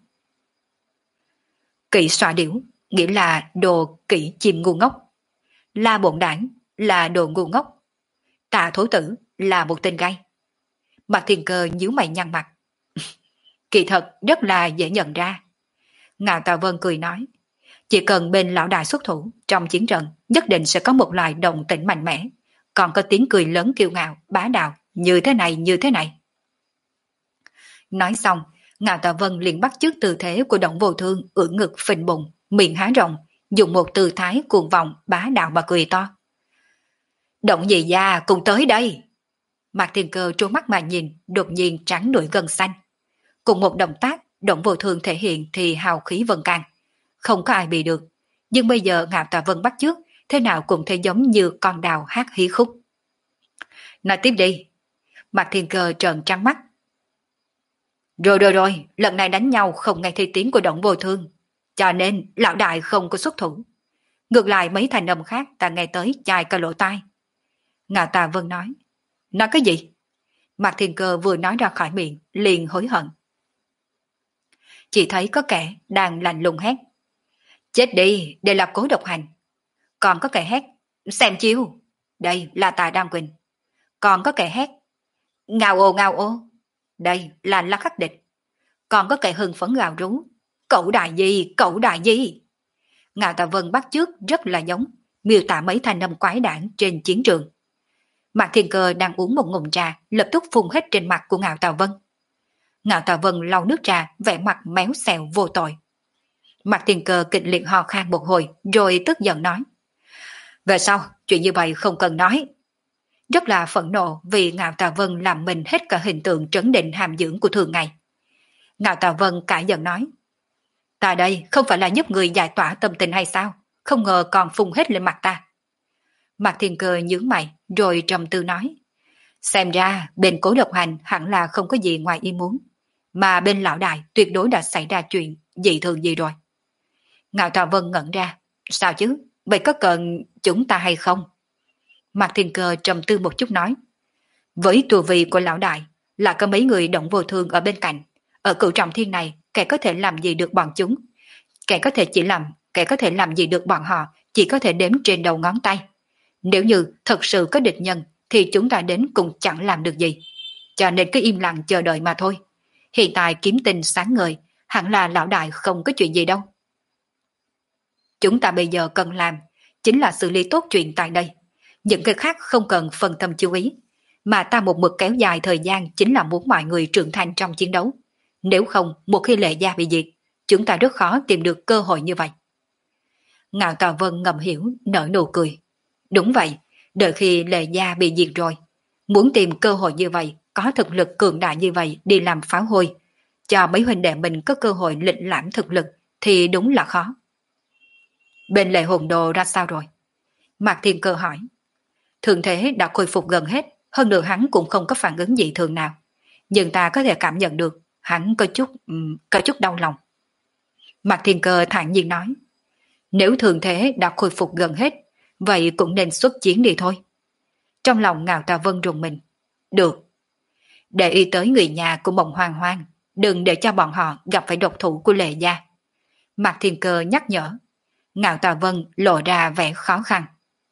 Kỵ Xỏa Điểu nghĩa là đồ kỵ chim ngu ngốc, La Bổn Đảng là đồ ngu ngốc, Tạ Thố Tử là một tên gay. Mạc Thiên Cơ nhíu mày nhăn mặt. Kỳ thật rất là dễ nhận ra. Ngạo Tà Vân cười nói, chỉ cần bên lão đại xuất thủ, trong chiến trận nhất định sẽ có một loại động tĩnh mạnh mẽ, còn có tiếng cười lớn kiêu ngạo, bá đạo, như thế này như thế này. Nói xong, Ngạo Tà Vân liền bắt chước tư thế của Động Vô Thương, ưỡn ngực phình bụng, miệng há rộng, dùng một tư thái cuồng vọng bá đạo mà cười to. Động Nhị Gia cùng tới đây. Mạc Thiên Cơ trố mắt mà nhìn, đột nhiên trắng nổi gân xanh. Cùng một động tác, Động Vô Thương thể hiện thì hào khí vần can, không có ai bị được. Nhưng bây giờ Ngạo Tà Vân bắt chước, thế nào cũng thấy giống như con đào hát hí khúc. Nói tiếp đi. Mạc Thiên Cơ trợn trắng mắt. Rồi rồi rồi, lần này đánh nhau không nghe thấy tiếng của Động Vô Thương, cho nên lão đại không có xuất thủ. Ngược lại mấy thành âm khác ta nghe tới chai cả lỗ tai. Ngạo Tà Vân nói. Nói cái gì? Mạc Thiên Cơ vừa nói ra khỏi miệng, liền hối hận. Chỉ thấy có kẻ đang lạnh lùng hét. Chết đi, đây là Cố Độc Hành. Còn có kẻ hét. Xem chiêu. Đây là Tài Đan Quỳnh. Còn có kẻ hét. Ngao ô ngao ô. Đây là La Khắc Địch. Còn có kẻ hưng phấn gào rú. Cậu đại gì, cậu đại gì. Ngạo Tà Vân bắt chước rất là giống, miêu tả mấy thanh âm quái đản trên chiến trường. Mạc Thiên Cơ đang uống một ngụm trà, lập tức phun hết trên mặt của Ngạo Tà Vân. Ngạo Tà Vân lau nước trà, vẻ mặt méo xèo vô tội. Mạc Thiên Cơ kịch liệt ho khan một hồi, rồi tức giận nói. Về sau, chuyện như vậy không cần nói. rất là phẫn nộ vì Ngạo Tà Vân làm mình hết cả hình tượng trấn định hàm dưỡng của thường ngày. Ngạo Tà Vân cãi giận nói, ta đây không phải là giúp người giải tỏa tâm tình hay sao, không ngờ còn phun hết lên mặt ta. Mạc Thiên Cơ nhướng mày rồi trầm tư nói, xem ra bên Cố Lộc Hành hẳn là không có gì ngoài ý muốn, mà bên lão đại tuyệt đối đã xảy ra chuyện dị thường gì rồi. Ngạo Tà Vân ngẩn ra, sao chứ, vậy có cần chúng ta hay không? Mạc Thiên Cơ trầm tư một chút nói, với tu vi của lão đại là có mấy người động vô thương ở bên cạnh, ở cửu trọng thiên này kẻ có thể làm gì được bọn chúng, kẻ có thể chỉ làm kẻ có thể làm gì được bọn họ chỉ có thể đếm trên đầu ngón tay. Nếu như thật sự có địch nhân thì chúng ta đến cũng chẳng làm được gì, cho nên cứ im lặng chờ đợi mà thôi. Hiện tại kiếm tinh sáng ngời, hẳn là lão đại không có chuyện gì đâu. Chúng ta bây giờ cần làm chính là xử lý tốt chuyện tại đây, những cái khác không cần phân tâm chú ý, mà ta một mực kéo dài thời gian chính là muốn mọi người trưởng thành trong chiến đấu. Nếu không, một khi Lệ Gia bị diệt, chúng ta rất khó tìm được cơ hội như vậy. Ngạo Tà Vân ngầm hiểu, nở nụ cười. Đúng vậy, đợi khi Lệ Gia bị diệt rồi, muốn tìm cơ hội như vậy, có thực lực cường đại như vậy đi làm pháo hôi, cho mấy huynh đệ mình có cơ hội lịch lãm thực lực thì đúng là khó. Bên Lệ Hồn Đồ ra sao rồi? Mạc Thiên Cơ hỏi. Thường thế đã khôi phục gần hết, hơn nữa hắn cũng không có phản ứng dị thường nào, nhưng ta có thể cảm nhận được hắn có chút um, có chút đau lòng. Mạc Thiên Cơ thản nhiên nói, nếu thường thế đã khôi phục gần hết, vậy cũng nên xuất chiến đi thôi. Trong lòng Ngạo Tà Vân rùng mình. Được. Để ý tới người nhà của Mộng Hoang Hoang, đừng để cho bọn họ gặp phải độc thủ của Lệ Gia. Mạc Thiên Cơ nhắc nhở. Ngạo Tà Vân lộ ra vẻ khó khăn.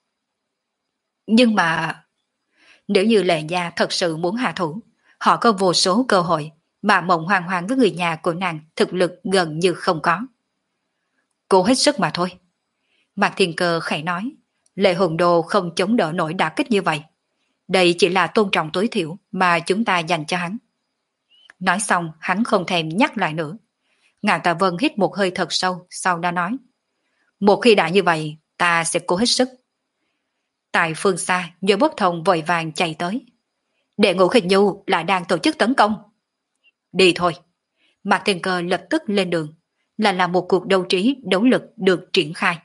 Nhưng mà nếu như Lệ Gia thật sự muốn hạ thủ, họ có vô số cơ hội mà Mộng Hoang Hoang với người nhà của nàng thực lực gần như không có. Cố hết sức mà thôi. Mạc Thiên Cơ khẽ nói, Lệ Hồn Đồ không chống đỡ nổi đả kích như vậy. Đây chỉ là tôn trọng tối thiểu mà chúng ta dành cho hắn. Nói xong hắn không thèm nhắc lại nữa. Ngạo Tà Vân hít một hơi thật sâu, sau đó nói, một khi đã như vậy, ta sẽ cố hết sức. Tại phương xa, Nhồi Bốc Thông vội vàng chạy tới. Đệ Ngũ Khinh Nhu lại đang tổ chức tấn công. Đi thôi. Mạc Thiên Cơ lập tức lên đường, là là một cuộc đấu trí đấu lực được triển khai.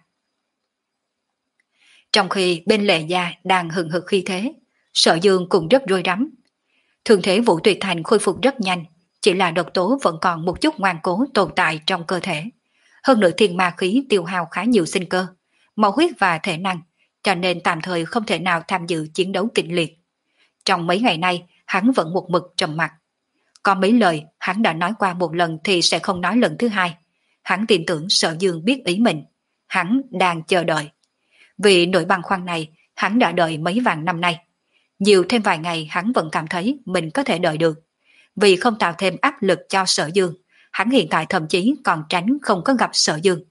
Trong khi bên Lệ Gia đang hừng hực khí thế, Sở Dương cũng rất rối rắm. Thường thế Vũ Tuyệt Thành khôi phục rất nhanh, chỉ là độc tố vẫn còn một chút ngoan cố tồn tại trong cơ thể. Hơn nữa thiên ma khí tiêu hao khá nhiều sinh cơ, máu huyết và thể năng, cho nên tạm thời không thể nào tham dự chiến đấu kịch liệt. Trong mấy ngày nay, hắn vẫn một mực trầm mặc. Có mấy lời hắn đã nói qua một lần thì sẽ không nói lần thứ hai. Hắn tin tưởng Sở Dương biết ý mình. Hắn đang chờ đợi. Vì nỗi băn khoăn này, hắn đã đợi mấy vạn năm nay. Nhiều thêm vài ngày hắn vẫn cảm thấy mình có thể đợi được. Vì không tạo thêm áp lực cho Sở Dương, hắn hiện tại thậm chí còn tránh không có gặp Sở Dương.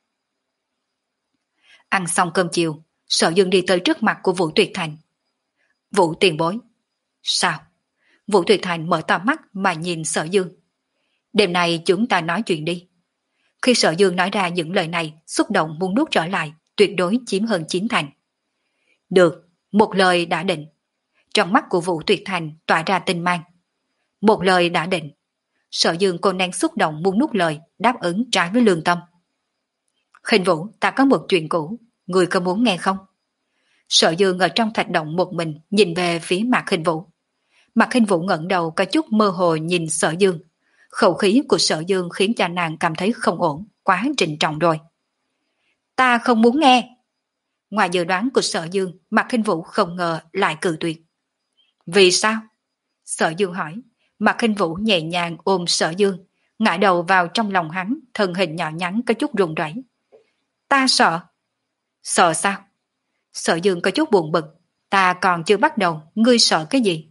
Ăn xong cơm chiều, Sở Dương đi tới trước mặt của Vũ Tuyệt Thành. Vũ tiền bối. Sao? Vũ Tuyệt Thành mở to mắt mà nhìn Sở Dương. Đêm nay chúng ta nói chuyện đi. Khi Sở Dương nói ra những lời này, xúc động muốn nuốt trở lại, tuyệt đối chiếm hơn chín thành. Được, một lời đã định. Trong mắt của Vũ Tuyệt Thành tỏa ra tinh mang. Một lời đã định. Sở Dương cô nén xúc động muốn nuốt lời, đáp ứng trái với lương tâm. Khinh Vũ, ta có một chuyện cũ, người có muốn nghe không? Sở Dương ở trong thạch động một mình nhìn về phía Mạc Khinh Vũ. Mạc Khinh Vũ ngẩng đầu có chút mơ hồ nhìn Sở Dương. Khẩu khí của Sở Dương khiến cho nàng cảm thấy không ổn, quá trịnh trọng rồi. Ta không muốn nghe. Ngoài dự đoán của Sở Dương, Mạc Khinh Vũ không ngờ lại cự tuyệt. Vì sao? Sở Dương hỏi. Mạc Khinh Vũ nhẹ nhàng ôm Sở Dương, ngã đầu vào trong lòng hắn, thân hình nhỏ nhắn có chút run rẩy. Ta sợ. Sợ sao? Sở Dương có chút buồn bực. Ta còn chưa bắt đầu, ngươi sợ cái gì?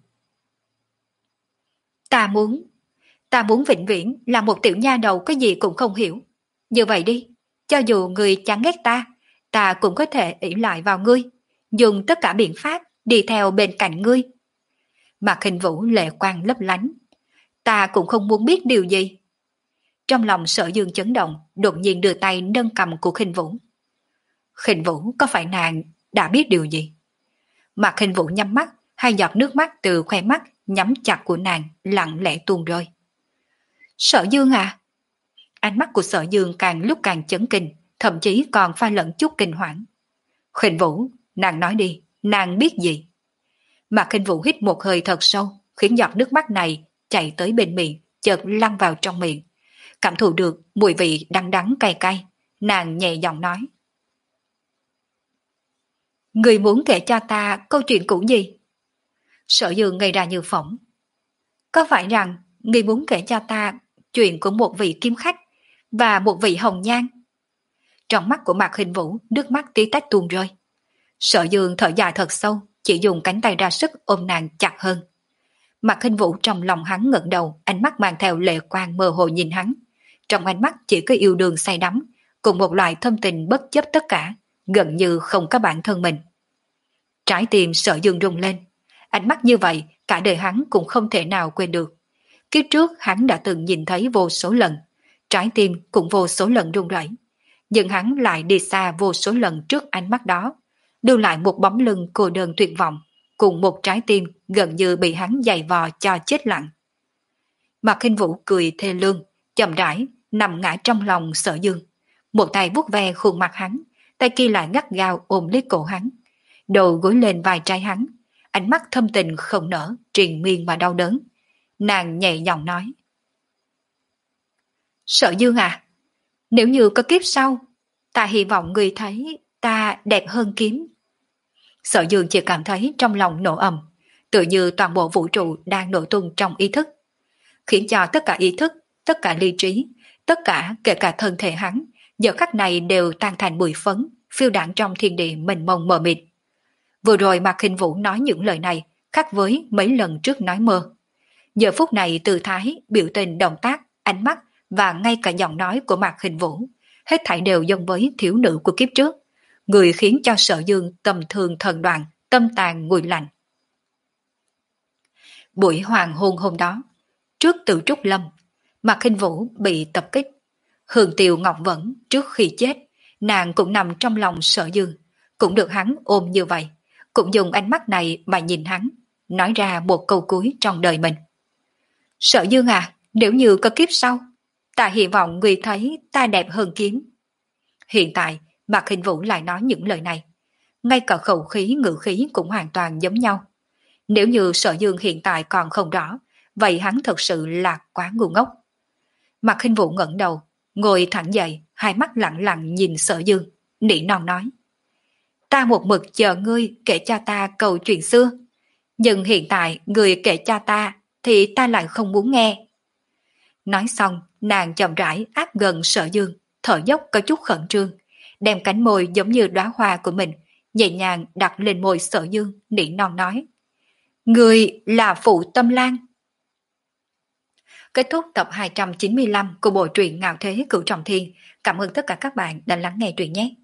Ta muốn, ta muốn vĩnh viễn là một tiểu nha đầu cái gì cũng không hiểu. Như vậy đi, cho dù ngươi chán ghét ta, ta cũng có thể ỷ lại vào ngươi, dùng tất cả biện pháp đi theo bên cạnh ngươi. Mạc Khinh Vũ lệ quang lấp lánh. Ta cũng không muốn biết điều gì. Trong lòng Sở Dương chấn động, đột nhiên đưa tay nâng cầm của Khinh Vũ. Khinh Vũ, có phải nàng đã biết điều gì? Mạc Khinh Vũ nhắm mắt, hai giọt nước mắt từ khoe mắt nhắm chặt của nàng lặng lẽ tuôn rơi. Sở Dương à? Ánh mắt của Sở Dương càng lúc càng chấn kinh, thậm chí còn pha lẫn chút kinh hoảng. Khinh Vũ, nàng nói đi, nàng biết gì? Mà Khinh Vũ hít một hơi thật sâu, khiến giọt nước mắt này chạy tới bên miệng, chợt lăn vào trong miệng. Cảm thụ được mùi vị đắng đắng cay cay, nàng nhẹ giọng nói. Người muốn kể cho ta câu chuyện cũ gì? Sở Dương ngây ra như phỏng. Có phải rằng người muốn kể cho ta chuyện của một vị kiếm khách và một vị hồng nhan? Trong mắt của Mạc Khinh Vũ, nước mắt tí tách tuôn rơi. Sở Dương thở dài thật sâu, chỉ dùng cánh tay ra sức ôm nàng chặt hơn. Mạc Khinh Vũ trong lòng hắn ngẩng đầu, ánh mắt mang theo lệ quang mơ hồ nhìn hắn. Trong ánh mắt chỉ có yêu đương say đắm, cùng một loại thâm tình bất chấp tất cả, gần như không có bản thân mình. Trái tim Sở Dương rung lên. Ánh mắt như vậy, cả đời hắn cũng không thể nào quên được. Kiếp trước hắn đã từng nhìn thấy vô số lần, trái tim cũng vô số lần run rẩy. Nhưng hắn lại đi xa vô số lần trước ánh mắt đó, lưu lại một bóng lưng cô đơn tuyệt vọng, cùng một trái tim gần như bị hắn giày vò cho chết lặng. Mạc Khinh Vũ cười thê lương, chậm rãi nằm ngã trong lòng Sở Dương, một tay vuốt ve khuôn mặt hắn, tay kia lại gắt gao ôm lấy cổ hắn, đầu gối lên vai trái hắn, ánh mắt thâm tình không nở, triền miên mà đau đớn. Nàng nhẹ giọng nói. Sở Dương à, nếu như có kiếp sau, ta hy vọng người thấy ta đẹp hơn kiếm. Sở Dương chỉ cảm thấy trong lòng nổ ầm, tự như toàn bộ vũ trụ đang nổ tung trong ý thức, khiến cho tất cả ý thức, tất cả lý trí, tất cả kể cả thân thể hắn, giờ khắc này đều tan thành bụi phấn, phiêu đãng trong thiên địa mênh mông mờ mịt. Vừa rồi Mạc Khinh Vũ nói những lời này khác với mấy lần trước nói mơ. Giờ phút này tư thái, biểu tình, động tác, ánh mắt và ngay cả giọng nói của Mạc Khinh Vũ, hết thảy đều giống với thiếu nữ của kiếp trước, người khiến cho Sở Dương tầm thường thần đoạn, tâm tàn nguội lạnh. Buổi hoàng hôn hôm đó, trước Tử Trúc Lâm, Mạc Khinh Vũ bị tập kích. Hương Tiêu Ngọc Vẫn trước khi chết, nàng cũng nằm trong lòng Sở Dương, cũng được hắn ôm như vậy, cũng dùng ánh mắt này mà nhìn hắn, nói ra một câu cuối trong đời mình. Sở Dương à, nếu như có kiếp sau, ta hy vọng người thấy ta đẹp hơn kiếm. Hiện tại, Mạc Khinh Vũ lại nói những lời này. Ngay cả khẩu khí ngữ khí cũng hoàn toàn giống nhau. Nếu như Sở Dương hiện tại còn không rõ, vậy hắn thật sự là quá ngu ngốc. Mạc Khinh Vũ ngẩng đầu, ngồi thẳng dậy, hai mắt lặng lặng nhìn Sở Dương, nỉ non nói. Ta một mực chờ ngươi kể cho ta câu chuyện xưa, nhưng hiện tại ngươi kể cho ta thì ta lại không muốn nghe. Nói xong, nàng chậm rãi áp gần Sở Dương, thở dốc có chút khẩn trương, đem cánh môi giống như đóa hoa của mình nhẹ nhàng đặt lên môi Sở Dương, nỉ non nói. Ngươi là Phụ Tâm Lan. Kết thúc tập hai trăm chín mươi lăm của bộ truyện Ngạo Thế Cửu Trọng Thiên. Cảm ơn tất cả các bạn đã lắng nghe truyện nhé.